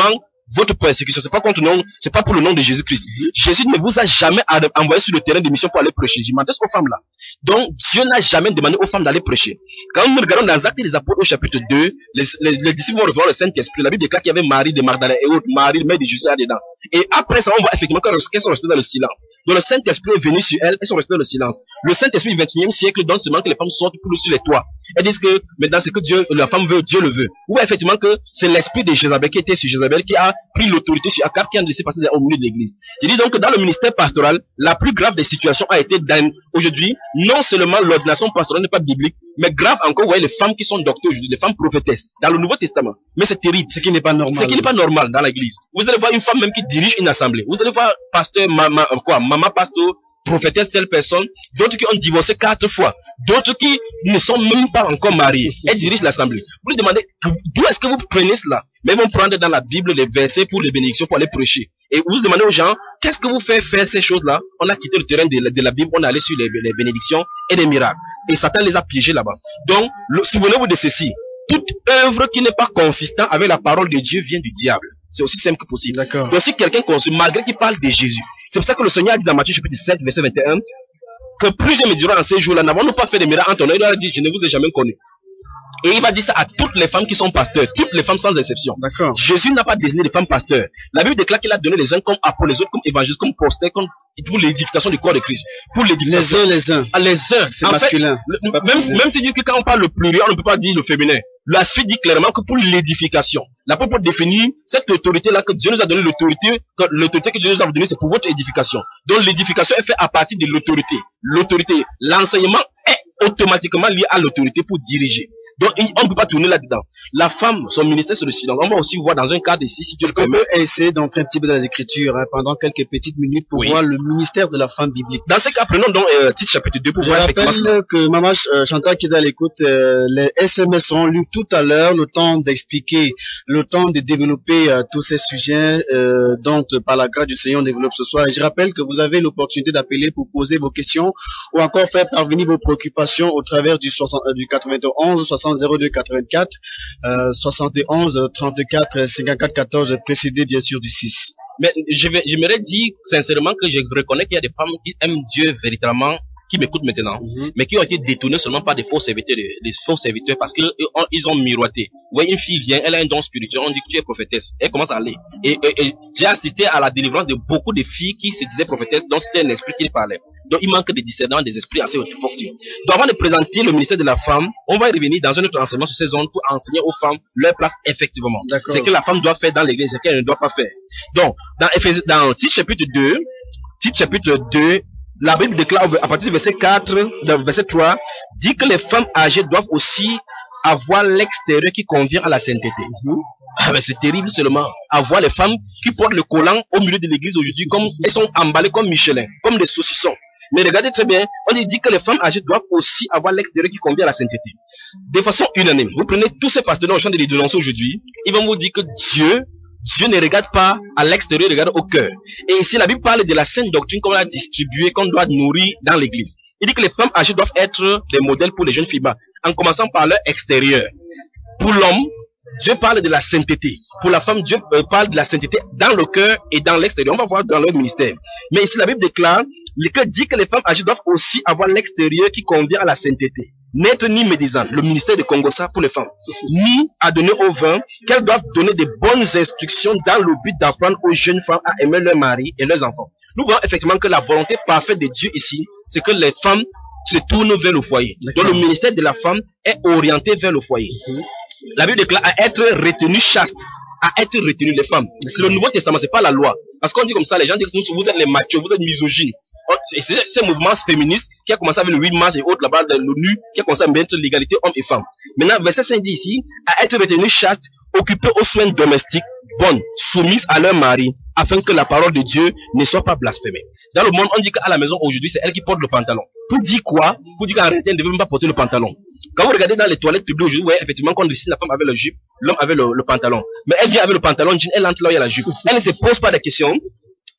votre persécution, c'est pas contre le nom, c'est pas pour le nom de Jésus-Christ. Jésus ne vous a jamais envoyé sur le terrain de mission pour aller prêcher. Je m'adresse aux femmes là. Donc, Dieu n'a jamais demandé aux femmes d'aller prêcher. Quand nous regardons dans Actes des Apôtres au chapitre deux, les, les, les disciples vont recevoir le Saint-Esprit. La Bible déclare qu'il y avait Marie de Magdalene et autres, Marie, mère de Jésus là-dedans. Et après ça, on voit effectivement qu'elles sont restées dans le silence. Donc, le Saint-Esprit est venu sur elles, elles sont restées dans le silence. Le Saint-Esprit du vingt et unième siècle donne seulement que les femmes sortent pour sur les toits. Elles disent que, maintenant, c'est que Dieu, la femme veut, Dieu le veut. Ou effectivement que c'est l'esprit de Jézabel qui était sur Jézabel qui a pris l'autorité sur Akab qui a laissé passer au milieu de l'église. Je dis donc que dans le ministère pastoral, la plus grave des situations a été aujourd'hui, non seulement l'ordination pastorale n'est pas biblique, mais grave encore, vous voyez les femmes qui sont docteurs aujourd'hui, les femmes prophétesses, dans le Nouveau Testament. Mais c'est terrible. Ce qui n'est pas normal. Ce qui n'est pas normal dans l'église. Vous allez voir une femme même qui dirige une assemblée. Vous allez voir pasteur, maman, quoi, maman pasteur, prophétesse telle personne, d'autres qui ont divorcé quatre fois, d'autres qui ne sont même pas encore mariés. Elles dirigent l'assemblée. Vous lui demandez, d'où est-ce que vous prenez cela? Mais ils vont prendre dans la Bible les versets pour les bénédictions, pour aller prêcher. Et vous demandez aux gens, qu'est-ce que vous faites faire ces choses-là? On a quitté le terrain de la, de la Bible, on est allé sur les, les bénédictions et les miracles. Et Satan les a piégés là-bas. Donc, souvenez-vous de ceci. Toute œuvre qui n'est pas consistante avec la parole de Dieu vient du diable. C'est aussi simple que possible. D'accord. Donc si quelqu'un consulte, malgré qu'il parle de Jésus, c'est pour ça que le Seigneur a dit dans Matthieu chapitre sept, verset vingt et un, que plusieurs me diront en ces jours-là, n'avons-nous pas fait des miracles en ton nom? Il leur a dit, je ne vous ai jamais connu. Et il va dire ça à toutes les femmes qui sont pasteurs, toutes les femmes sans exception. D'accord. Jésus n'a pas désigné les femmes pasteurs. La Bible déclare qu'il a donné les uns comme apôtres, les autres comme évangélistes, comme prophètes, comme pour l'édification du corps de Christ. Pour l'édification. Les uns, les uns. Ah, les uns. C'est masculin. Fait, le, même, même s'ils disent que quand on parle le pluriel, on ne peut pas dire le féminin. La suite dit clairement que pour l'édification. L'apôtre définit cette autorité-là que Dieu nous a donné l'autorité, l'autorité que Dieu nous a donnée, c'est pour votre édification. Donc l'édification est faite à partir de l'autorité. L'autorité, l'enseignement est automatiquement lié à l'autorité pour diriger. Donc, on ne peut pas tourner là-dedans. La femme, son ministère, c'est le silence. On va aussi voir dans un cas de si, si Dieu Est-ce qu'on peut essayer d'entrer un petit peu dans les Écritures hein, pendant quelques petites minutes pour oui. voir le ministère de la femme biblique. Dans ce cas, prenons donc euh, titre chapitre deux pour Je voir rappelle que Maman euh, Chantal qui est à l'écoute, euh, les S M S seront lus tout à l'heure, le temps d'expliquer, le temps de développer euh, tous ces sujets euh, dont par la grâce du Seigneur on développe ce soir. Et je rappelle que vous avez l'opportunité d'appeler pour poser vos questions ou encore faire parvenir vos préoccupations au travers du, soixante, euh, du quatre-vingt-onze soixante zéro deux quatre-vingt-quatre, euh, soixante et onze trente-quatre cinquante-quatre quatorze, précédé bien sûr du six. Mais je vais, j'aimerais dire sincèrement que je reconnais qu'il y a des femmes qui aiment Dieu véritablement, qui m'écoutent maintenant, mm-hmm. mais qui ont été détournées seulement par des faux serviteurs, des, des faux serviteurs parce qu'ils ils ont miroité. Vous voyez, une fille vient, elle a un don spirituel, on dit que tu es prophétesse, elle commence à aller. Et, et, et j'ai assisté à la délivrance de beaucoup de filles qui se disaient prophétesses, donc c'était un esprit qui parlait. Donc il manque de discernement des esprits assez orthodoxes. Donc avant de présenter le ministère de la femme, on va revenir dans un autre enseignement sur ces zones pour enseigner aux femmes leur place effectivement. C'est que la femme doit faire dans l'église, c'est qu'elle ne doit pas faire. Donc, dans, dans Tite chapitre deux, Tite chapitre deux, la Bible déclare à partir du verset quatre, du verset trois, dit que les femmes âgées doivent aussi avoir l'extérieur qui convient à la sainteté. Mm-hmm. Ah ben c'est terrible seulement. Avoir les femmes qui portent le collant au milieu de l'église aujourd'hui, comme elles sont emballées comme Michelin, comme des saucissons. Mais regardez très bien, on dit que les femmes âgées doivent aussi avoir l'extérieur qui convient à la sainteté. De façon unanime, vous prenez tous ces pasteurs au champ de les dénoncer aujourd'hui, ils vont vous dire que Dieu Dieu ne regarde pas à l'extérieur, il regarde au cœur. Et ici, la Bible parle de la sainte doctrine qu'on a distribuée, qu'on doit nourrir dans l'église. Il dit que les femmes âgées doivent être des modèles pour les jeunes filles, en commençant par leur extérieur. Pour l'homme, Dieu parle de la sainteté. Pour la femme, Dieu parle de la sainteté dans le cœur et dans l'extérieur. On va voir dans leur ministère. Mais ici, la Bible déclare, que dit que les femmes âgées doivent aussi avoir l'extérieur qui convient à la sainteté. N'être ni médisant, le ministère de Congossa pour les femmes, ni à donner au vin, qu'elles doivent donner de bonnes instructions dans le but d'apprendre aux jeunes femmes à aimer leur mari et leurs enfants. Nous voyons effectivement que la volonté parfaite de Dieu ici, c'est que les femmes se tournent vers le foyer. Donc le ministère de la femme est orienté vers le foyer. La Bible déclare à être retenu chaste, à être retenu les femmes. C'est le Nouveau Testament, c'est pas la loi. Parce qu'on dit comme ça, les gens disent que vous êtes les machos, vous êtes misogynes. C'est ce mouvement féministe qui a commencé avec le huit mars et autres là-bas de l'ONU, qui a commencé à mettre l'égalité hommes et femmes. Maintenant, verset cinq dit ici, à être retenu chaste, occupés aux soins domestiques, bonnes, soumises à leur mari, afin que la parole de Dieu ne soit pas blasphémée. Dans le monde, on dit qu'à la maison aujourd'hui, c'est elle qui porte le pantalon. Pour dire quoi? Pour dire qu'en réalité, elle ne devait même pas porter le pantalon. Quand vous regardez dans les toilettes publiques aujourd'hui, vous voyez effectivement qu'on décide la femme avec le jupe, l'homme avec le, le pantalon. Mais elle vient avec le pantalon, elle entre là où il y a la jupe. Elle ne se pose pas de questions.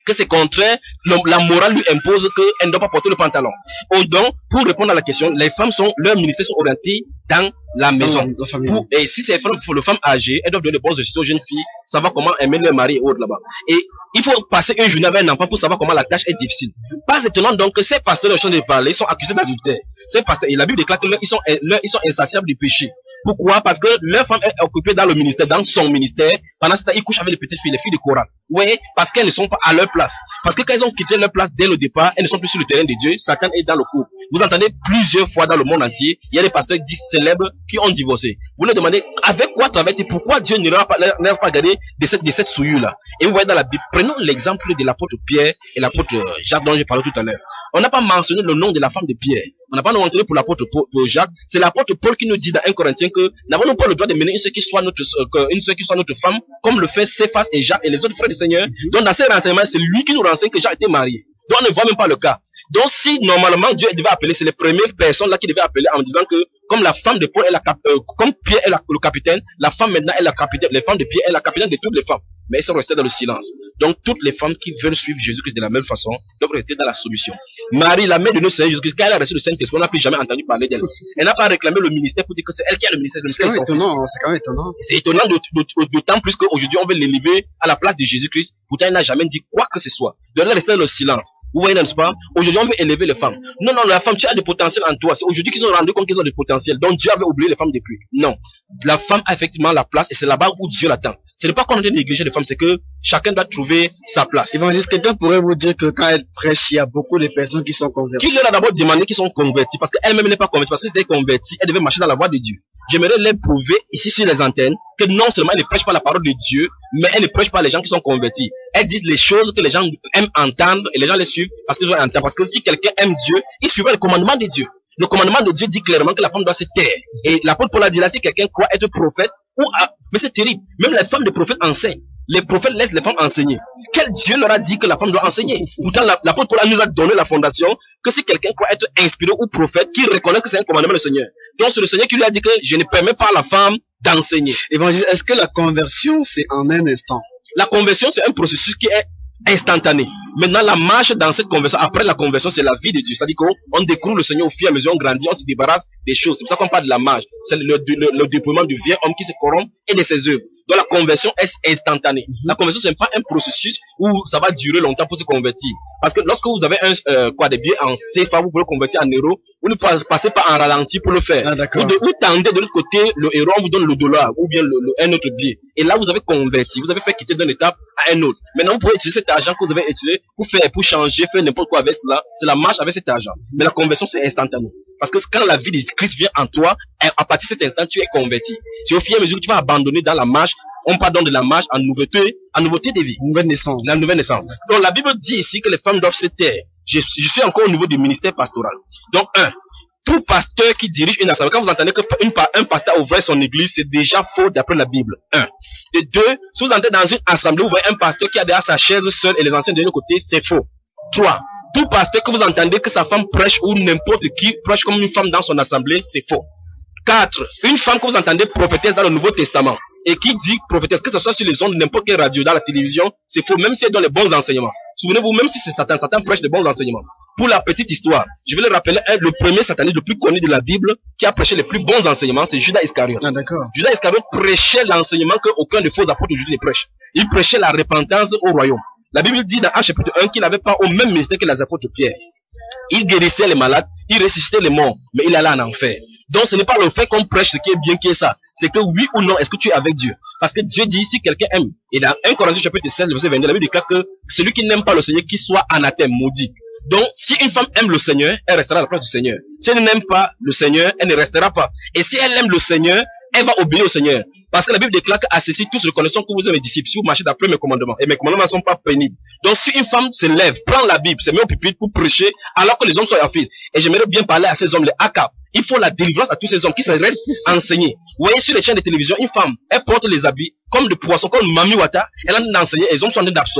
que c'est contraire, la morale lui impose qu'elle ne doit pas porter le pantalon. Donc, pour répondre à la question, les femmes sont, leurs ministères sont orientés dans la maison. La, la pour, et si c'est les femmes âgées, elles doivent donner des bonnes instructions aux jeunes filles, savoir comment aimer leur mari et autres là-bas. Et il faut passer une journée avec un enfant pour savoir comment la tâche est difficile. Pas étonnant donc que ces pasteurs de champ de parler sont accusés d'adultère. Ces pasteurs, et la Bible déclare qu'ils sont, ils sont insatiables du péché. Pourquoi? Parce que leur femme est occupée dans le ministère, dans son ministère. Pendant ce temps, ils couchent avec les petites filles, les filles de Coran. Oui, parce qu'elles ne sont pas à leur place. Parce que quand elles ont quitté leur place dès le départ, elles ne sont plus sur le terrain de Dieu. Satan est dans le coup. Vous entendez plusieurs fois dans le monde entier, il y a des pasteurs dits célèbres qui ont divorcé. Vous leur demandez avec quoi travailler, pourquoi Dieu ne leur a pas, leur a pas gardé de cette, de cette souillure-là. Et vous voyez dans la Bible, prenons l'exemple de l'apôtre Pierre et l'apôtre Jacques dont j'ai parlé tout à l'heure. On n'a pas mentionné le nom de la femme de Pierre. On n'a pas mentionné pour l'apôtre Jacques. C'est l'apôtre Paul qui nous dit dans un Corinthien que n'avons-nous pas le droit de mener une seule qui soit notre, euh, une seule qui soit notre femme, comme le fait Céphas et Jacques et les autres frères du Seigneur. Mm-hmm. Donc dans ces renseignements, c'est lui qui nous renseigne que Jacques était marié. Donc on ne voit même pas le cas. Donc si normalement Dieu devait appeler, c'est les premières personnes là qui devaient appeler en disant que comme la femme de Paul est la cap euh, comme Pierre est la, le capitaine, la femme maintenant est la capitaine, les femmes de Pierre est la capitaine de toutes les femmes. Mais elles sont restées dans le silence. Donc toutes les femmes qui veulent suivre Jésus-Christ de la même façon doivent rester dans la soumission. Marie, la mère de notre Seigneur Jésus-Christ, quand elle a reçu le Saint-Esprit, on n'a plus jamais entendu parler d'elle. Elle n'a pas réclamé le ministère pour dire que c'est elle qui a le ministère. C'est quand même étonnant. C'est quand même étonnant. C'est étonnant d'autant plus qu'aujourd'hui on veut l'élever à la place de Jésus-Christ. Pourtant elle n'a jamais dit quoi que ce soit. Donc elle est restée dans le silence. Vous voyez, n'est-ce pas? Aujourd'hui on veut élever les femmes. Non, non, la femme, tu as du potentiel en toi. C'est aujourd'hui qu'ils ont rendu compte qu'ils ont du potentiel. Donc Dieu avait oublié les femmes depuis. Non. La femme a effectivement la place et c'est là-bas où Dieu l'attend. Ce n'est pas qu'on doit négliger les femmes, c'est que chacun doit trouver sa place. Évangéliste, quelqu'un pourrait vous dire que quand elle prêche, il y a beaucoup de personnes qui sont converties. Qui leur a d'abord demandé qu'ils sont convertis, parce qu'elle-même n'est pas convertie, parce que si elle était convertie, elle devait marcher dans la voie de Dieu. J'aimerais leur prouver ici sur les antennes que non seulement elle ne prêche pas la parole de Dieu, mais elle ne prêche pas les gens qui sont convertis. Elle dit les choses que les gens aiment entendre et les gens les suivent parce qu'ils ont entendre. Parce que si quelqu'un aime Dieu, il suivra le commandement de Dieu. Le commandement de Dieu dit clairement que la femme doit se taire. Et l'apôtre Paul a dit là, si quelqu'un croit être prophète, ou à... mais c'est terrible. Même les femmes de prophètes enseignent. Les prophètes laissent les femmes enseigner. Quel Dieu leur a dit que la femme doit enseigner? Pourtant, l'apôtre Paul nous a donné la fondation que si quelqu'un croit être inspiré ou prophète, qu'il reconnaît que c'est un commandement du Seigneur. Donc c'est le Seigneur qui lui a dit que je ne permets pas à la femme d'enseigner. Évangéliste, est-ce que la conversion, c'est en un instant? La conversion, c'est un processus qui est instantané. Maintenant, la marche dans cette conversion, après la conversion, c'est la vie de Dieu. C'est-à-dire qu'on découvre le Seigneur au fur et à mesure, on grandit, on se débarrasse des choses. C'est pour ça qu'on parle de la marche. C'est le, le, le déploiement du vieil homme qui se corrompt et de ses œuvres. Donc la conversion est instantanée. La conversion, c'est pas un processus où ça va durer longtemps pour se convertir. Parce que lorsque vous avez un, euh, quoi, des billets en C F A, vous pouvez le convertir en euros. Vous ne passez pas en ralenti pour le faire. Ah, vous, de, vous tendez de l'autre côté le euro, on vous donne le dollar ou bien le, le, un autre billet. Et là, vous avez converti. Vous avez fait quitter d'une étape à un autre. Maintenant, vous pouvez utiliser cet argent que vous avez utilisé pour faire, pour changer, faire n'importe quoi avec cela. C'est la marche avec cet argent. Mais la conversion, c'est instantané. Parce que quand la vie de Christ vient en toi, à partir de cet instant, tu es converti. C'est au fur et à mesure que tu vas abandonner dans la marche. On pardonne de la marche en nouveauté, en nouveauté de vie. Nouvelle naissance. La nouvelle naissance. Donc la Bible dit ici que les femmes doivent se taire. Je, je suis encore au niveau du ministère pastoral. Donc un, tout pasteur qui dirige une assemblée, quand vous entendez que une, un pasteur ouvre son église, c'est déjà faux d'après la Bible. Un. Et deux, si vous entrez dans une assemblée, vous voyez un pasteur qui a derrière sa chaise seul et les anciens de l'autre côté, c'est faux. Trois. Tout pasteur que vous entendez que sa femme prêche ou n'importe qui prêche comme une femme dans son assemblée, c'est faux. Quatre. Une femme que vous entendez prophétesse dans le Nouveau Testament et qui dit prophétesse, que ce soit sur les ondes, n'importe quelle radio, dans la télévision, c'est faux, même si elle donne les bons enseignements. Souvenez-vous, même si c'est Satan, Satan prêche de bons enseignements. Pour la petite histoire, je vais le rappeler, le premier sataniste le plus connu de la Bible qui a prêché les plus bons enseignements, c'est Judas Iscariote. Ah, d'accord. Judas Iscariote prêchait l'enseignement qu'aucun des faux apôtres aujourd'hui ne prêche. Il prêchait la repentance au royaume. La Bible dit dans Actes chapitre un qu'il n'avait pas au même ministère que les apôtres Pierre. Il guérissait les malades, il ressuscitait les morts, mais il allait en enfer. Donc ce n'est pas le fait qu'on prêche ce qui est bien qui est ça. C'est que oui ou non, est-ce que tu es avec Dieu? Parce que Dieu dit, si quelqu'un aime, et dans un Corinthiens chapitre seize, verset vingt-deux, la Bible déclare que celui qui n'aime pas le Seigneur, qu'il soit anathème, maudit. Donc si une femme aime le Seigneur, elle restera à la place du Seigneur. Si elle n'aime pas le Seigneur, elle ne restera pas. Et si elle aime le Seigneur, elle va obéir au Seigneur. Parce que la Bible déclare qu'à ceci, tous reconnaissons que vous êtes mes disciples, si vous marchez d'après mes commandements. Et mes commandements ne sont pas pénibles. Donc si une femme se lève, prend la Bible, se met au pupitre pour prêcher, alors que les hommes sont en fils. Et j'aimerais bien parler à ces hommes, les Akab. Il faut la délivrance à tous ces hommes qui se restent enseignés. Vous voyez sur les chaînes de télévision, une femme, elle porte les habits comme de poissons, comme Mami Wata, elle est en train d'enseigner, et les hommes sont en train d'absorber.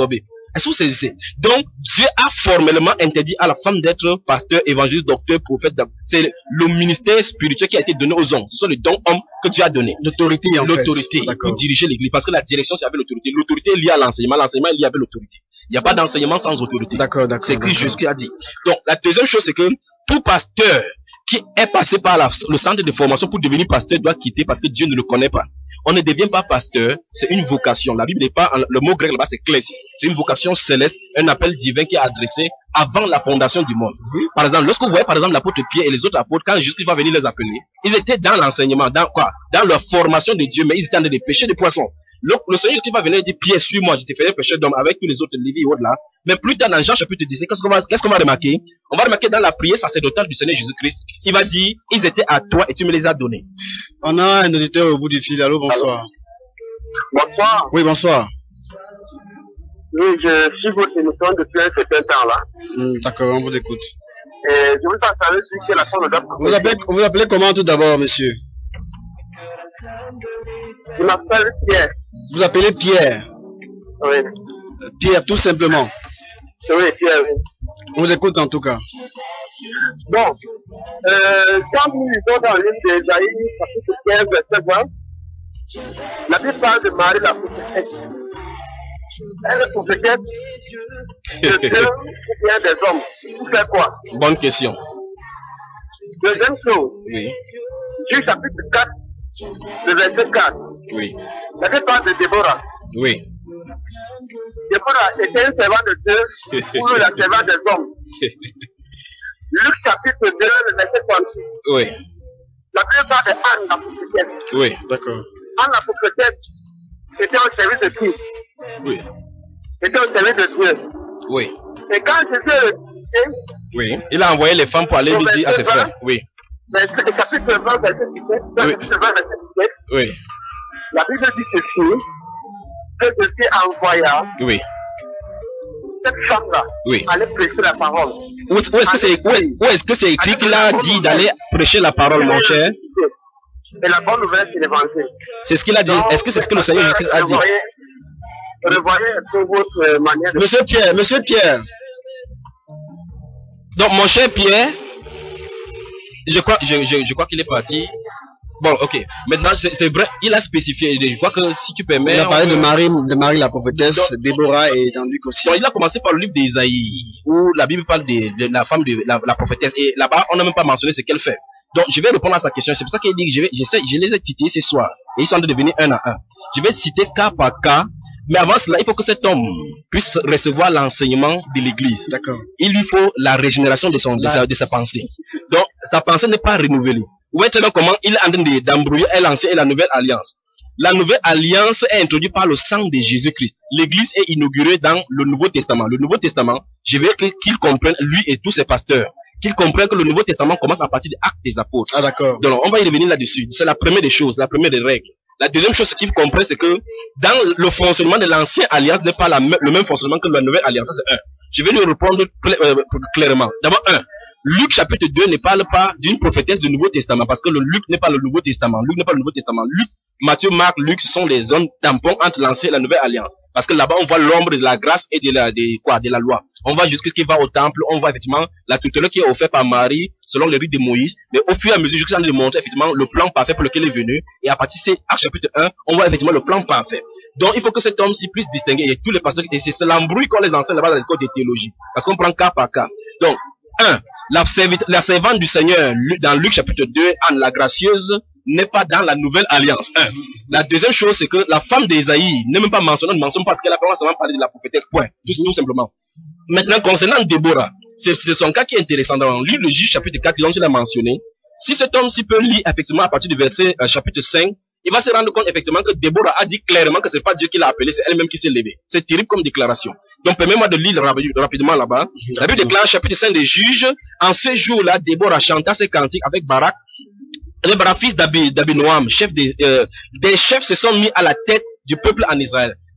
Est-ce que vous saisissez? Donc, Dieu a formellement interdit à la femme d'être pasteur, évangéliste, docteur, prophète. C'est le ministère spirituel qui a été donné aux hommes. Ce sont les dons hommes que Dieu a donné. L'autorité, en fait. L'autorité pour diriger l'église. Parce que la direction, c'est avec l'autorité. L'autorité est liée à l'enseignement. L'enseignement est lié avec l'autorité. Il n'y a pas d'enseignement sans autorité. D'accord, d'accord. C'est écrit Jésus qui a dit. Donc, la deuxième chose, c'est que tout pasteur qui est passé par la, le centre de formation pour devenir pasteur doit quitter parce que Dieu ne le connaît pas. On ne devient pas pasteur, c'est une vocation. La Bible n'est pas, le mot grec là-bas c'est klesis. C'est une vocation céleste, un appel divin qui est adressé avant la fondation du monde. Par exemple, lorsque vous voyez par exemple l'apôtre Pierre et les autres apôtres, quand Jésus va venir les appeler, ils étaient dans l'enseignement, dans quoi? Dans leur formation de Dieu, mais ils étaient en train de pêcher des poissons. Le, le Seigneur qui va venir dire, Pierre, suis-moi, je te ferai pêcher d'hommes avec tous les autres Lévi et autres là. Mais plus tard dans Jean chapitre dix, qu'est-ce qu'on va, qu'est-ce qu'on va remarquer? On va remarquer dans la prière sacerdotale du Seigneur Jésus-Christ, il va dire, ils étaient à toi et tu me les as donnés. On a un auditeur au bout du fil. Allô, bonsoir. Bonsoir. Oui, bonsoir. Oui, je suis votre émission depuis un certain temps là. Mmh, D'accord, on vous écoute. Et je vous en savais dire que la femme doit... Vous appelez, vous appelez comment tout d'abord, monsieur? Je m'appelle Pierre. Vous appelez Pierre? Oui. Pierre, tout simplement. Oui, Pierre, oui. On vous écoute en tout cas. Bon, euh, quand nous lisons dans le livre d'Ésaïe, chapitre quinze, verset vingt, la Bible parle de Marie la prophétesse. Elle est prophétesse de Dieu ou bien des hommes. Pour faire quoi? Bonne question. Deuxième chose, Oui. Juge chapitre quatre, le verset quatre. Oui. La Bible parle de Déborah. Oui. Déborah était un servant de Dieu ou la servante des hommes. Luc chapitre deux, le verset trente-six. Oui. La Bible parle de Anne la prophétesse. Oui. D'accord. Anne la prophétesse était au service de qui? Oui. Était au service de Dieu. Oui. Et quand Jésus est ressuscité, Oui. Il a envoyé les femmes pour aller lui dire à ses frères. Oui. verset- chapitre vingt, verset dix-sept, Oui. chapitre vingt, verset dix-sept, Oui. la Bible dit ceci, que Jésus envoya Oui. cette femme-là Oui. aller prêcher la parole. Où, où est-ce que c'est, où est, où est-ce que c'est écrit qu'il a dit d'aller prêcher la parole, mon cher? Et la bonne nouvelle, c'est l'évangile. C'est ce qu'il a dit. Est-ce que c'est ce que le Seigneur Jésus-Christ a dit? Revoyez, revoyez un peu votre euh, manière de... Monsieur Pierre, monsieur Pierre. Donc, mon cher Pierre, je crois, je, je, je crois qu'il est parti. Bon, ok. Maintenant, c'est c'est vrai, il a spécifié. Je crois que si tu permets. Il a on parlé peut- de Marie, de Marie la prophétesse, Donc- Déborah et d'Anduc aussi. Bon, il a commencé par le livre d'Ésaïe, où la Bible parle de, de la femme de la, la prophétesse. Et là-bas, on n'a même pas mentionné ce qu'elle fait. Donc, je vais répondre à sa question. C'est pour ça qu'il dit que je vais, j'essaie, je les ai titillés ce soir. Et ils sont en train de devenir un à un. Je vais citer cas par cas. Mais avant cela, il faut que cet homme puisse recevoir l'enseignement de l'église. D'accord. Il lui faut la régénération de, son, de, sa, de sa pensée. Donc, sa pensée n'est pas renouvelée. Vous voyez très bien comment il est en train de- d'embrouiller l'ancienne et la nouvelle alliance. La nouvelle alliance est introduite par le sang de Jésus-Christ. L'église est inaugurée dans le Nouveau Testament. Le Nouveau Testament, je veux que- qu'il comprenne, lui et tous ses pasteurs, qu'ils comprennent que le Nouveau Testament commence à partir des actes des apôtres. Ah, d'accord. Donc, on va y revenir là-dessus. C'est la première des choses, la première des règles. La deuxième chose qu'il faut comprendre, c'est que dans le fonctionnement de l'ancienne alliance n'est pas la me- le même fonctionnement que la nouvelle alliance. Ça, c'est un. Je vais lui répondre cl- euh, clairement. D'abord, un. Luc chapitre deux ne parle pas d'une prophétesse du Nouveau Testament parce que le Luc n'est pas le Nouveau Testament. Luc n'est pas le Nouveau Testament. Luc, Matthieu, Marc, Luc, ce sont les zones tampons entre l'ancienne et la nouvelle alliance. Parce que là-bas, on voit l'ombre de la grâce et de la, de, quoi, de la loi. On voit jusqu'à ce qu'il va au temple, on voit effectivement la tutelle qui est offerte par Marie selon les rites de Moïse. Mais au fur et à mesure, jusqu'à de montrer effectivement le plan parfait pour lequel il est venu. Et à partir de Actes chapitre un, on voit effectivement le plan parfait. Donc, il faut que cet homme-ci puisse distinguer. Et tous les pasteurs, et c'est l'embrouille qu'on les enseigne là-bas dans les écoles de théologie. Parce qu'on prend cas par cas. Donc, un, la, servite- la servante du Seigneur, Lu- dans Luc chapitre deux, Anne la gracieuse, n'est pas dans la nouvelle alliance. Un. La deuxième chose, c'est que la femme d'Ésaïe n'est même pas mentionnée, ne mentionne pas parce qu'elle a pas seulement parlé de la prophétesse, point. Tout, tout simplement. Maintenant, concernant Déborah, c'est c'est son cas qui est intéressant. Dans le livre de Juge chapitre quatre, dont il a mentionné, si cet homme-ci peut lire effectivement à partir du verset euh, chapitre cinq, il va se rendre compte effectivement que Déborah a dit clairement que c'est pas Dieu qui l'a appelé, c'est elle-même qui s'est levée. C'est terrible comme déclaration. Donc, permets-moi de lire rapi- rapidement là-bas. La Bible déclare, chapitre cinq des Juges, en ce jour-là, Déborah chanta ses cantiques avec Barak. Les Barak, fils d'Abi- d'Abinoam, chef des, euh, des chefs se sont mis à la tête du peuple en Israël.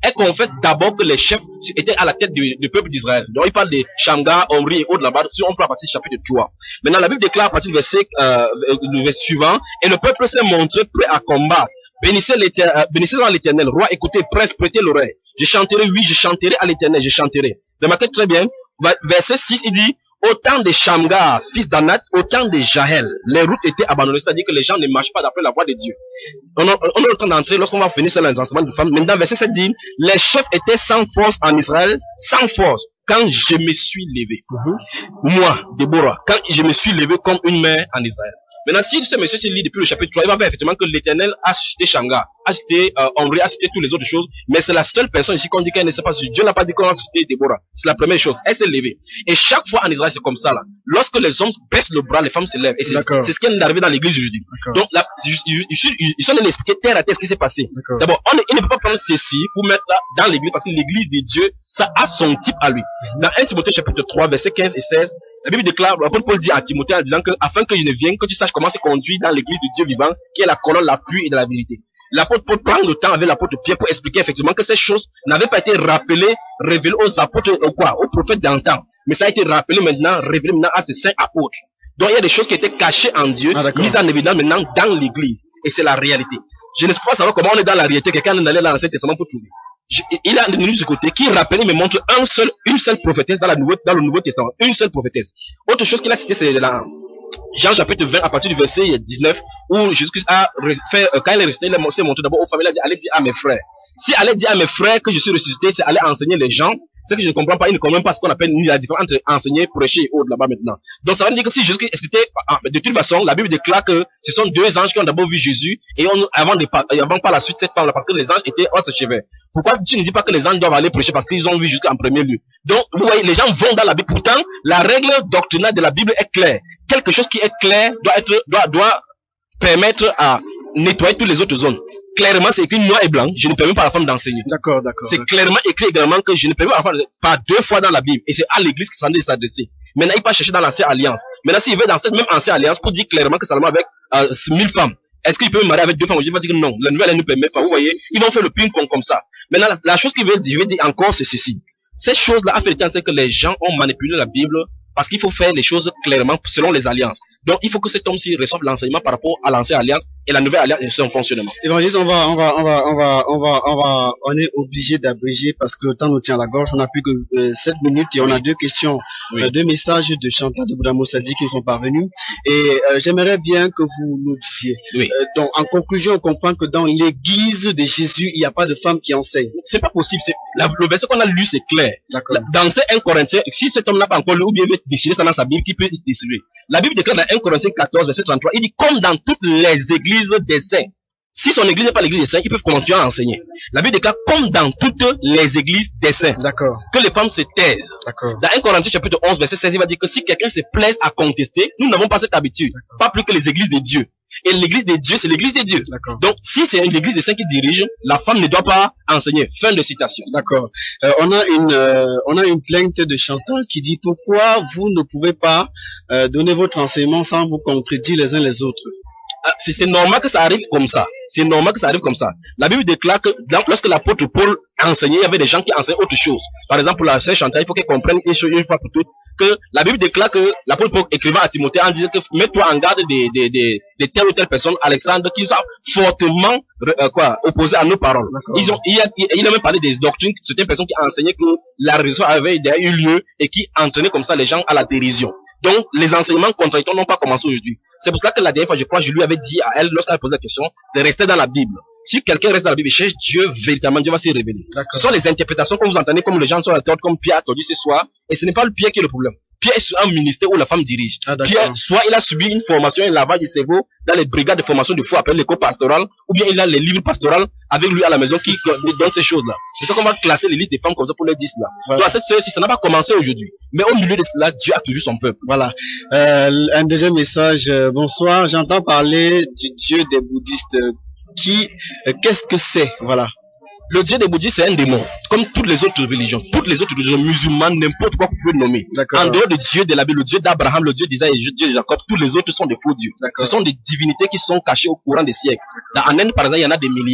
elle confesse d'abord que les chefs étaient à la tête du, du peuple d'Israël. Donc il parle de Shamgar, Omri et autres là-bas. Si on prend à partir du chapitre trois. Maintenant la Bible déclare à partir du verset, euh, le verset suivant, et le peuple s'est montré prêt à combattre. Bénissez l'éternel, bénissez dans l'éternel. Roi, écoutez, prince, prêtez l'oreille. Je chanterai, oui, je chanterai à l'éternel, je chanterai. Remarquez très bien. Verset six, il dit, au temps de Shamgar, fils d'Anat, au temps de Jaël, les routes étaient abandonnées, c'est-à-dire que les gens ne marchent pas d'après la voie de Dieu. On, a, on est en train d'entrer, lorsqu'on va finir sur les enseignements de femmes, maintenant, verset sept dit, les chefs étaient sans force en Israël, sans force, quand je me suis levé. Mm-hmm. Moi, Déborah, quand je me suis levé comme une mère en Israël. Maintenant, si ce monsieur se lit depuis le chapitre trois, il va voir effectivement que l'Éternel a suscité Shamgar, a suscité euh, Omri, a suscité toutes les autres choses, mais c'est la seule personne ici qu'on dit qu'elle ne sait pas si Dieu n'a pas dit qu'on a suscité Déborah. C'est la première chose. Elle s'est levée. Et chaque fois en Israël, c'est comme ça, là. Lorsque les hommes baissent le bras, les femmes se lèvent. Et c'est, c'est ce qui est arrivé dans l'église aujourd'hui. Donc, là, ils sont en train d'expliquer terre à terre ce qui s'est passé. D'abord, on, il ne peut pas prendre ceci pour mettre là dans l'église, parce que l'église de Dieu, ça a son type à lui. Dans un Timothée chapitre trois, versets quinze et seize, la Bible déclare, l'apôtre Paul dit à Timothée en disant que, afin que je ne vienne, que tu saches comment se conduire dans l'église de Dieu vivant, qui est la colonne, l'appui et de la vérité. L'apôtre Paul prend le temps avec l'apôtre Pierre pour expliquer effectivement que ces choses n'avaient pas été rappelées, révélées aux apôtres, ou quoi, aux prophètes d'antan. Mais ça a été rappelé maintenant, révélé maintenant à ces saints apôtres. Donc il y a des choses qui étaient cachées en Dieu, ah, mises en évidence maintenant dans l'église. Et c'est la réalité. Je ne sais pas savoir comment on est dans la réalité. Quelqu'un est allé dans l'Ancien Testament pour trouver. Je, il a une de ce côté qui rappelle, il me montre un seul, une seule prophétesse dans, la nouveau, dans le Nouveau Testament. Une seule prophétesse. Autre chose qu'il a cité, c'est la Jean chapitre vingt à partir du verset dix-neuf, où Jésus-Christ a fait, euh, quand il est ressuscité, il s'est montré d'abord aux familles, il a dit, allez dire à mes frères. Si allez dire à mes frères que je suis ressuscité, c'est aller enseigner les gens. C'est que je ne comprends pas, il ne comprend pas ce qu'on appelle ni la différence entre enseigner, prêcher et autres là-bas maintenant. Donc ça veut dire que si Jésus c'était, de toute façon, la Bible déclare que ce sont deux anges qui ont d'abord vu Jésus, et on, avant de, avant par la suite cette femme-là, parce que les anges étaient à ce chevet. Pourquoi tu ne dis pas que les anges doivent aller prêcher parce qu'ils ont vu Jésus en premier lieu? Donc, vous voyez, les gens vont dans la Bible. Pourtant, la règle doctrinale de la Bible est claire. Quelque chose qui est clair doit être, doit, doit permettre à nettoyer toutes les autres zones. Clairement, c'est écrit noir et blanc. Je ne permets pas à la femme d'enseigner. D'accord, d'accord. C'est clairement écrit également que je ne permets pas à la femme pas deux fois dans la Bible. Et c'est à l'église qui s'en est s'adresser. Maintenant, il peut chercher dans l'ancienne alliance. Maintenant, s'il veut dans cette même ancienne alliance pour dire clairement que seulement avec euh, mille femmes, est-ce qu'il peut me marier avec deux femmes? Je vais dire que non. La nouvelle, elle ne permet pas. Vous voyez, ils vont faire le ping-pong comme ça. Maintenant, la, la chose qu'il veut dire, dire encore, c'est ceci. Cette chose-là a fait le temps, c'est que les gens ont manipulé la Bible parce qu'il faut faire les choses clairement selon les alliances. Donc, il faut que cet homme-ci reçoive l'enseignement par rapport à l'ancienne alliance et la nouvelle alliance et son fonctionnement. Évangéliste, on va, on va, on va, on va, on va, on va, on est obligé d'abréger parce que le temps nous tient à la gorge. On n'a plus que euh, sept minutes et on oui. a deux questions, oui. euh, deux messages de Chantal de Boudamo Sadi qui nous sont parvenus. Et euh, j'aimerais bien que vous nous disiez. Oui. Euh, donc, en conclusion, on comprend que dans l'église de Jésus, il n'y a pas de femme qui enseigne. C'est pas possible. C'est, la, le verset qu'on a lu, c'est clair. D'accord. Dans ces un Corinthiens, si cet homme n'a pas encore lu ou bien veut déchirer ça dans sa Bible, qui peut déchirer. La Bible déclare dans un Corinthiens quatorze, verset trente-trois, il dit, comme dans toutes les églises des saints. Si son église n'est pas l'église des saints, ils peuvent continuer à enseigner. La Bible déclare, comme dans toutes les églises des saints. D'accord. Que les femmes se taisent. D'accord. Dans un Corinthiens chapitre onze, verset seize, il va dire que si quelqu'un se plaise à contester, nous n'avons pas cette habitude. Pas plus que les églises de Dieu. Et l'église de Dieu, c'est l'église de Dieu. D'accord. Donc, si c'est l'église des saints qui dirige, la femme ne doit pas enseigner. Fin de citation. D'accord. Euh, on a une, euh, on a une plainte de Chantal qui dit pourquoi vous ne pouvez pas euh, donner votre enseignement sans vous contredire les uns les autres. C'est, c'est normal que ça arrive comme ça. C'est normal que ça arrive comme ça. La Bible déclare que lorsque l'apôtre Paul enseignait, il y avait des gens qui enseignaient autre chose. Par exemple, pour la sœur Chantal, il faut qu'elle comprenne une chose une fois pour toutes que la Bible déclare que l'apôtre Paul écrivant à Timothée en disant que mets-toi en garde des, des, des, des telle ou telle personne, Alexandre, qui sont fortement euh, quoi, opposés à nos paroles. Ils ont, il, a, il a même parlé des doctrines, certaines personnes qui enseignaient que la révolution avait eu lieu et qui entraînaient comme ça les gens à la dérision. Donc, les enseignements contradictoires n'ont pas commencé aujourd'hui. C'est pour cela que la dernière fois, je crois, je lui avais dit à elle, lorsqu'elle posait la question, de rester dans la Bible. Si quelqu'un reste dans la Bible et cherche Dieu, véritablement, Dieu va s'y révéler. D'accord. Ce sont les interprétations que vous entendez comme les gens sont à la tête, comme Pierre a tordu ce soir, et ce n'est pas le Pierre qui est le problème. Pierre est sur un ministère où la femme dirige. Ah, Pierre, soit il a subi une formation, un lavage de cerveau dans les brigades de formation de foi appelées l'école pastorale, ou bien il a les livres pastoraux avec lui à la maison qui donnent ces choses-là. C'est ça qu'on va classer les listes des femmes comme ça pour les dix là. Voilà. Donc, cette sœur, si ça n'a pas commencé aujourd'hui, mais au milieu de cela, Dieu a toujours son peuple. Voilà. Euh, un deuxième message. Euh, bonsoir. J'entends parler du Dieu des bouddhistes. Qui, euh, qu'est-ce que c'est? Voilà. Le Dieu des bouddhistes, c'est un démon. Comme toutes les autres religions. Toutes les autres religions musulmanes, n'importe quoi que vous pouvez nommer. En dehors du Dieu de la Bible, le Dieu d'Abraham, le Dieu d'Isaac et le Dieu de Jacob, tous les autres sont des faux dieux. Ce sont des divinités qui sont cachées au courant des siècles. Dans, en Inde, par exemple, il y en a des milliards.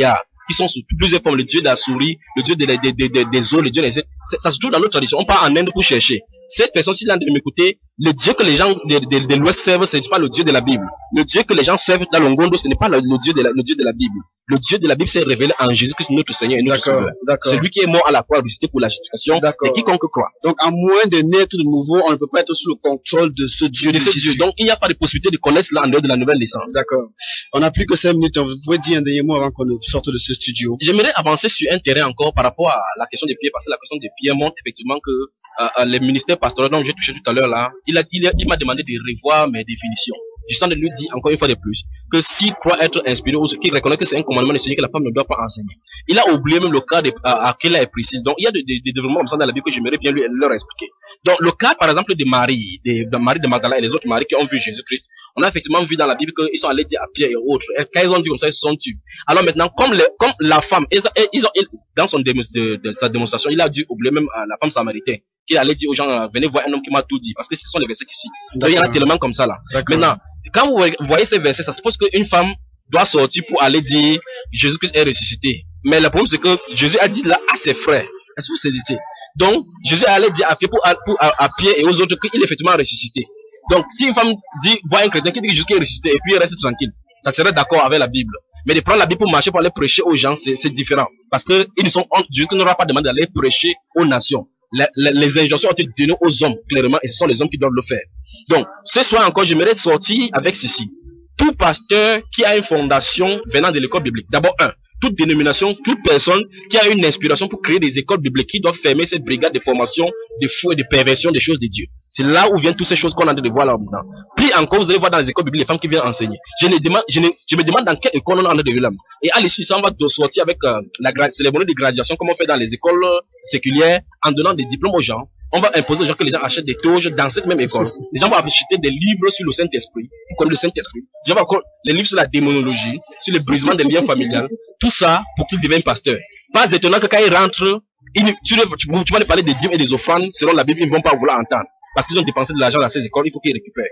qui sont sous plusieurs formes, le dieu de la souris, le dieu des de, de, de, de, des eaux, le dieu des... Ça se trouve dans notre tradition. On part en Inde pour chercher. Cette personne-ci là de m'écouter, le dieu que les gens de, de, de l'Ouest servent, ce n'est pas le dieu de la Bible. Le dieu que les gens servent dans l'Ongondo, ce n'est pas le, le dieu de la, le dieu de la Bible. Le dieu de la Bible s'est révélé en Jésus-Christ, notre Seigneur et notre Sauveur. Celui qui est mort à la croix, ressuscité pour la justification de quiconque croit. Donc, à moins de naître de nouveau, on ne peut pas être sous le contrôle de ce Dieu. De ce Dieu. Donc, il n'y a pas de possibilité de connaître cela en dehors de la nouvelle naissance. D'accord. On n'a plus que cinq minutes. Vous pouvez dire un dernier mot avant qu'on sorte de ce studio. J'aimerais avancer sur un terrain encore par rapport à la question de Pierre, parce que la question de Pierre montre effectivement que euh, les ministères pastoraux dont j'ai touché tout à l'heure là, il a, il a, il m'a demandé de revoir mes définitions. Je sens de lui dire encore une fois de plus que s'il croit être inspiré ou qu'il reconnaît que c'est un commandement de Seigneur que la femme ne doit pas enseigner. Il a oublié même le cas de, à, à quel est précis. Donc il y a des de, de développements comme ça dans la Bible que j'aimerais bien lui, leur expliquer. Donc le cas par exemple de Marie, de, de Marie de Magdala et les autres Marie qui ont vu Jésus-Christ, on a effectivement vu dans la Bible qu'ils sont allés dire à Pierre et autres. Et quand ils ont dit comme ça, ils se sont tués. Alors maintenant, comme, les, comme la femme, ils ont, ils ont, ils, dans son de, de, de sa démonstration, il a dû oublier même à la femme samaritaine qu'il allait dire aux gens, venez voir un homme qui m'a tout dit, parce que ce sont les versets qui suivent. Donc il y en a tellement comme ça là. Maintenant, quand vous voyez ces versets, ça suppose qu'une femme doit sortir pour aller dire Jésus-Christ est ressuscité. Mais le problème c'est que Jésus a dit là à ses frères. Est-ce que vous saisissez? Donc Jésus allait dire à Pierre, pour, pour, à, à Pierre et aux autres qu'il est effectivement ressuscité. Donc si une femme dit, voit un chrétien qui dit que Jésus est ressusité et puis il reste tranquille, ça serait d'accord avec la Bible. Mais de prendre la Bible pour marcher, pour aller prêcher aux gens, c'est différent. Parce que ils sont, Jésus n'aura pas demandé d'aller prêcher aux nations. Les, les, les injonctions ont été données aux hommes, clairement, et ce sont les hommes qui doivent le faire. Donc, ce soir encore, j'aimerais sortir avec ceci. Tout pasteur qui a une fondation venant de l'école biblique, d'abord un, toute dénomination, toute personne qui a une inspiration pour créer des écoles bibliques qui doivent fermer cette brigade de formation, de fou et de perversion des choses de Dieu. C'est là où viennent toutes ces choses qu'on a de voir là maintenant. Puis encore, vous allez voir dans les écoles bibliques les femmes qui viennent enseigner. Je, ne demande, je, ne, je me demande dans quelle école on a de là. Et à l'issue, ça on va sortir avec euh, la cérémonie de graduation comme on fait dans les écoles séculières en donnant des diplômes aux gens. On va imposer aux gens que les gens achètent des toges dans cette même école. Les gens vont acheter des livres sur le Saint-Esprit, pour connaître le Saint-Esprit. Les gens vont encore les livres sur la démonologie, sur le brisement des liens familiales. Tout ça pour qu'ils deviennent pasteurs. Pas étonnant que quand ils rentrent, ils, tu, tu, tu vas les parler des dîmes et des offrandes, selon la Bible, ils ne vont pas vouloir entendre. Parce qu'ils ont dépensé de l'argent dans ces écoles, il faut qu'ils récupèrent.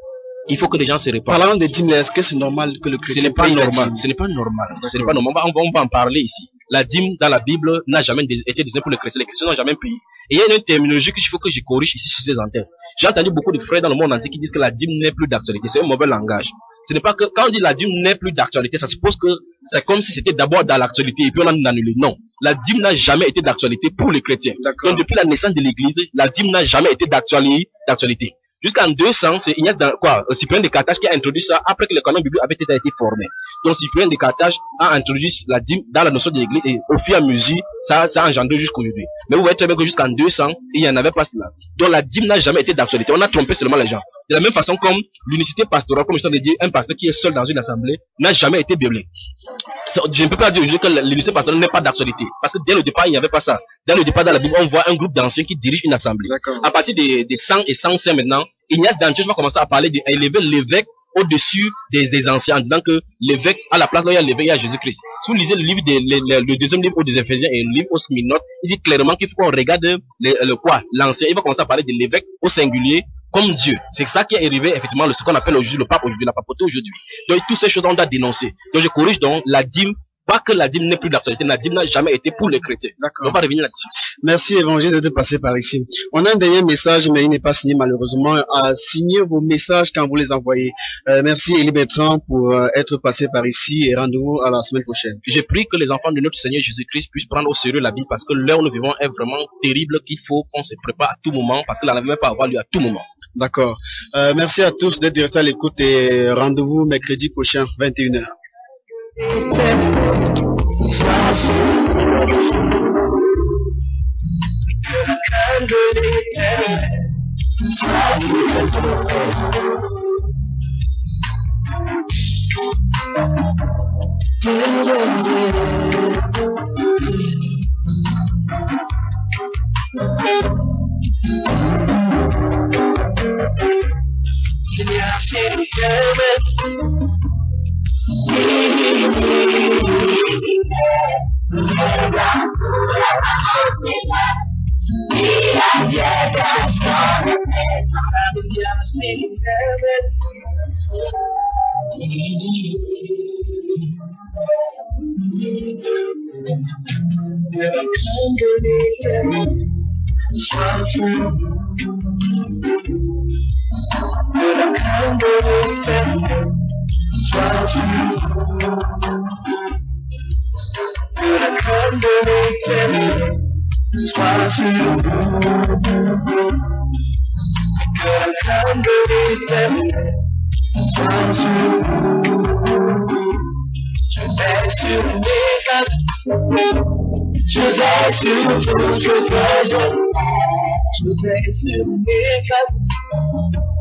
Il faut que les gens se répandent. Parlant des dîmes, est-ce que c'est normal que le chrétien Ce n'est pas normal. Ce n'est pas normal. Ce n'est pas normal. On va, on va en parler ici. La dîme dans la Bible n'a jamais été désignée pour les chrétiens. Les chrétiens n'ont jamais payé. Et il y a une terminologie qu'il faut que je corrige ici sur ces antennes. J'ai entendu beaucoup de frères dans le monde entier qui disent que la dîme n'est plus d'actualité. C'est un mauvais langage. Ce n'est pas que, quand on dit la dîme n'est plus d'actualité, ça suppose que c'est comme si c'était d'abord dans l'actualité et puis on a annulé. Non. La dîme n'a jamais été d'actualité pour les chrétiens. Donc depuis la naissance de l'église, la dîme n'a jamais été d'actualité. Jusqu'en deux cents, c'est Ignace, quoi, Cyprien de Carthage qui a introduit ça après que le canon biblique avait été formé. Donc Cyprien de Carthage a introduit la dîme dans la notion de l'église et au fur et à mesure, ça, ça a engendré jusqu'aujourd'hui. Mais vous voyez très bien que jusqu'en deux cents, il n'y en avait pas cela. Donc la dîme n'a jamais été d'actualité. On a trompé seulement les gens. De la même façon comme l'unicité pastorale, comme je t'avais dit, un pasteur qui est seul dans une assemblée n'a jamais été biblique. Je ne peux pas dire aujourd'hui que l'unicité pastorale n'est pas d'actualité. Parce que dès le départ, il n'y avait pas ça. Dès le départ dans la Bible, on voit un groupe d'anciens qui dirigent une assemblée. À partir des, des cent et cent cinq maintenant, Ignace d'Antioche va commencer à parler d'élever l'évêque au-dessus des, des anciens en disant que l'évêque, à la place là, il y a l'évêque, il y a Jésus-Christ. Si vous lisez le livre, de, le, le, le deuxième livre aux Éphésiens et le livre aux Smyrnotes, il dit clairement qu'il faut qu'on regarde le, le quoi, l'ancien. Il va commencer à parler de l'évêque au singulier comme Dieu. C'est ça qui est arrivé, effectivement, ce qu'on appelle aujourd'hui le pape aujourd'hui, la papauté aujourd'hui. Donc, toutes ces choses, on doit dénoncer. Donc, je corrige donc la dîme. Pas que la dîme n'est plus d'actualité, la dîme n'a jamais été pour les chrétiens. On va revenir là-dessus. Merci Évangile d'être passé par ici. On a un dernier message, mais il n'est pas signé malheureusement. À signer vos messages quand vous les envoyez. Euh, merci Élie Bertrand pour euh, être passé par ici et rendez-vous à la semaine prochaine. Je prie que les enfants de notre Seigneur Jésus-Christ puissent prendre au sérieux la Bible parce que l'heure où nous vivons est vraiment terrible qu'il faut qu'on se prépare à tout moment parce qu'elle n'avait même pas avoir lieu à tout moment. D'accord. Euh, merci à tous d'être restés à l'écoute et rendez-vous mercredi prochain, vingt et une heures. Yeah. Je vais sur mes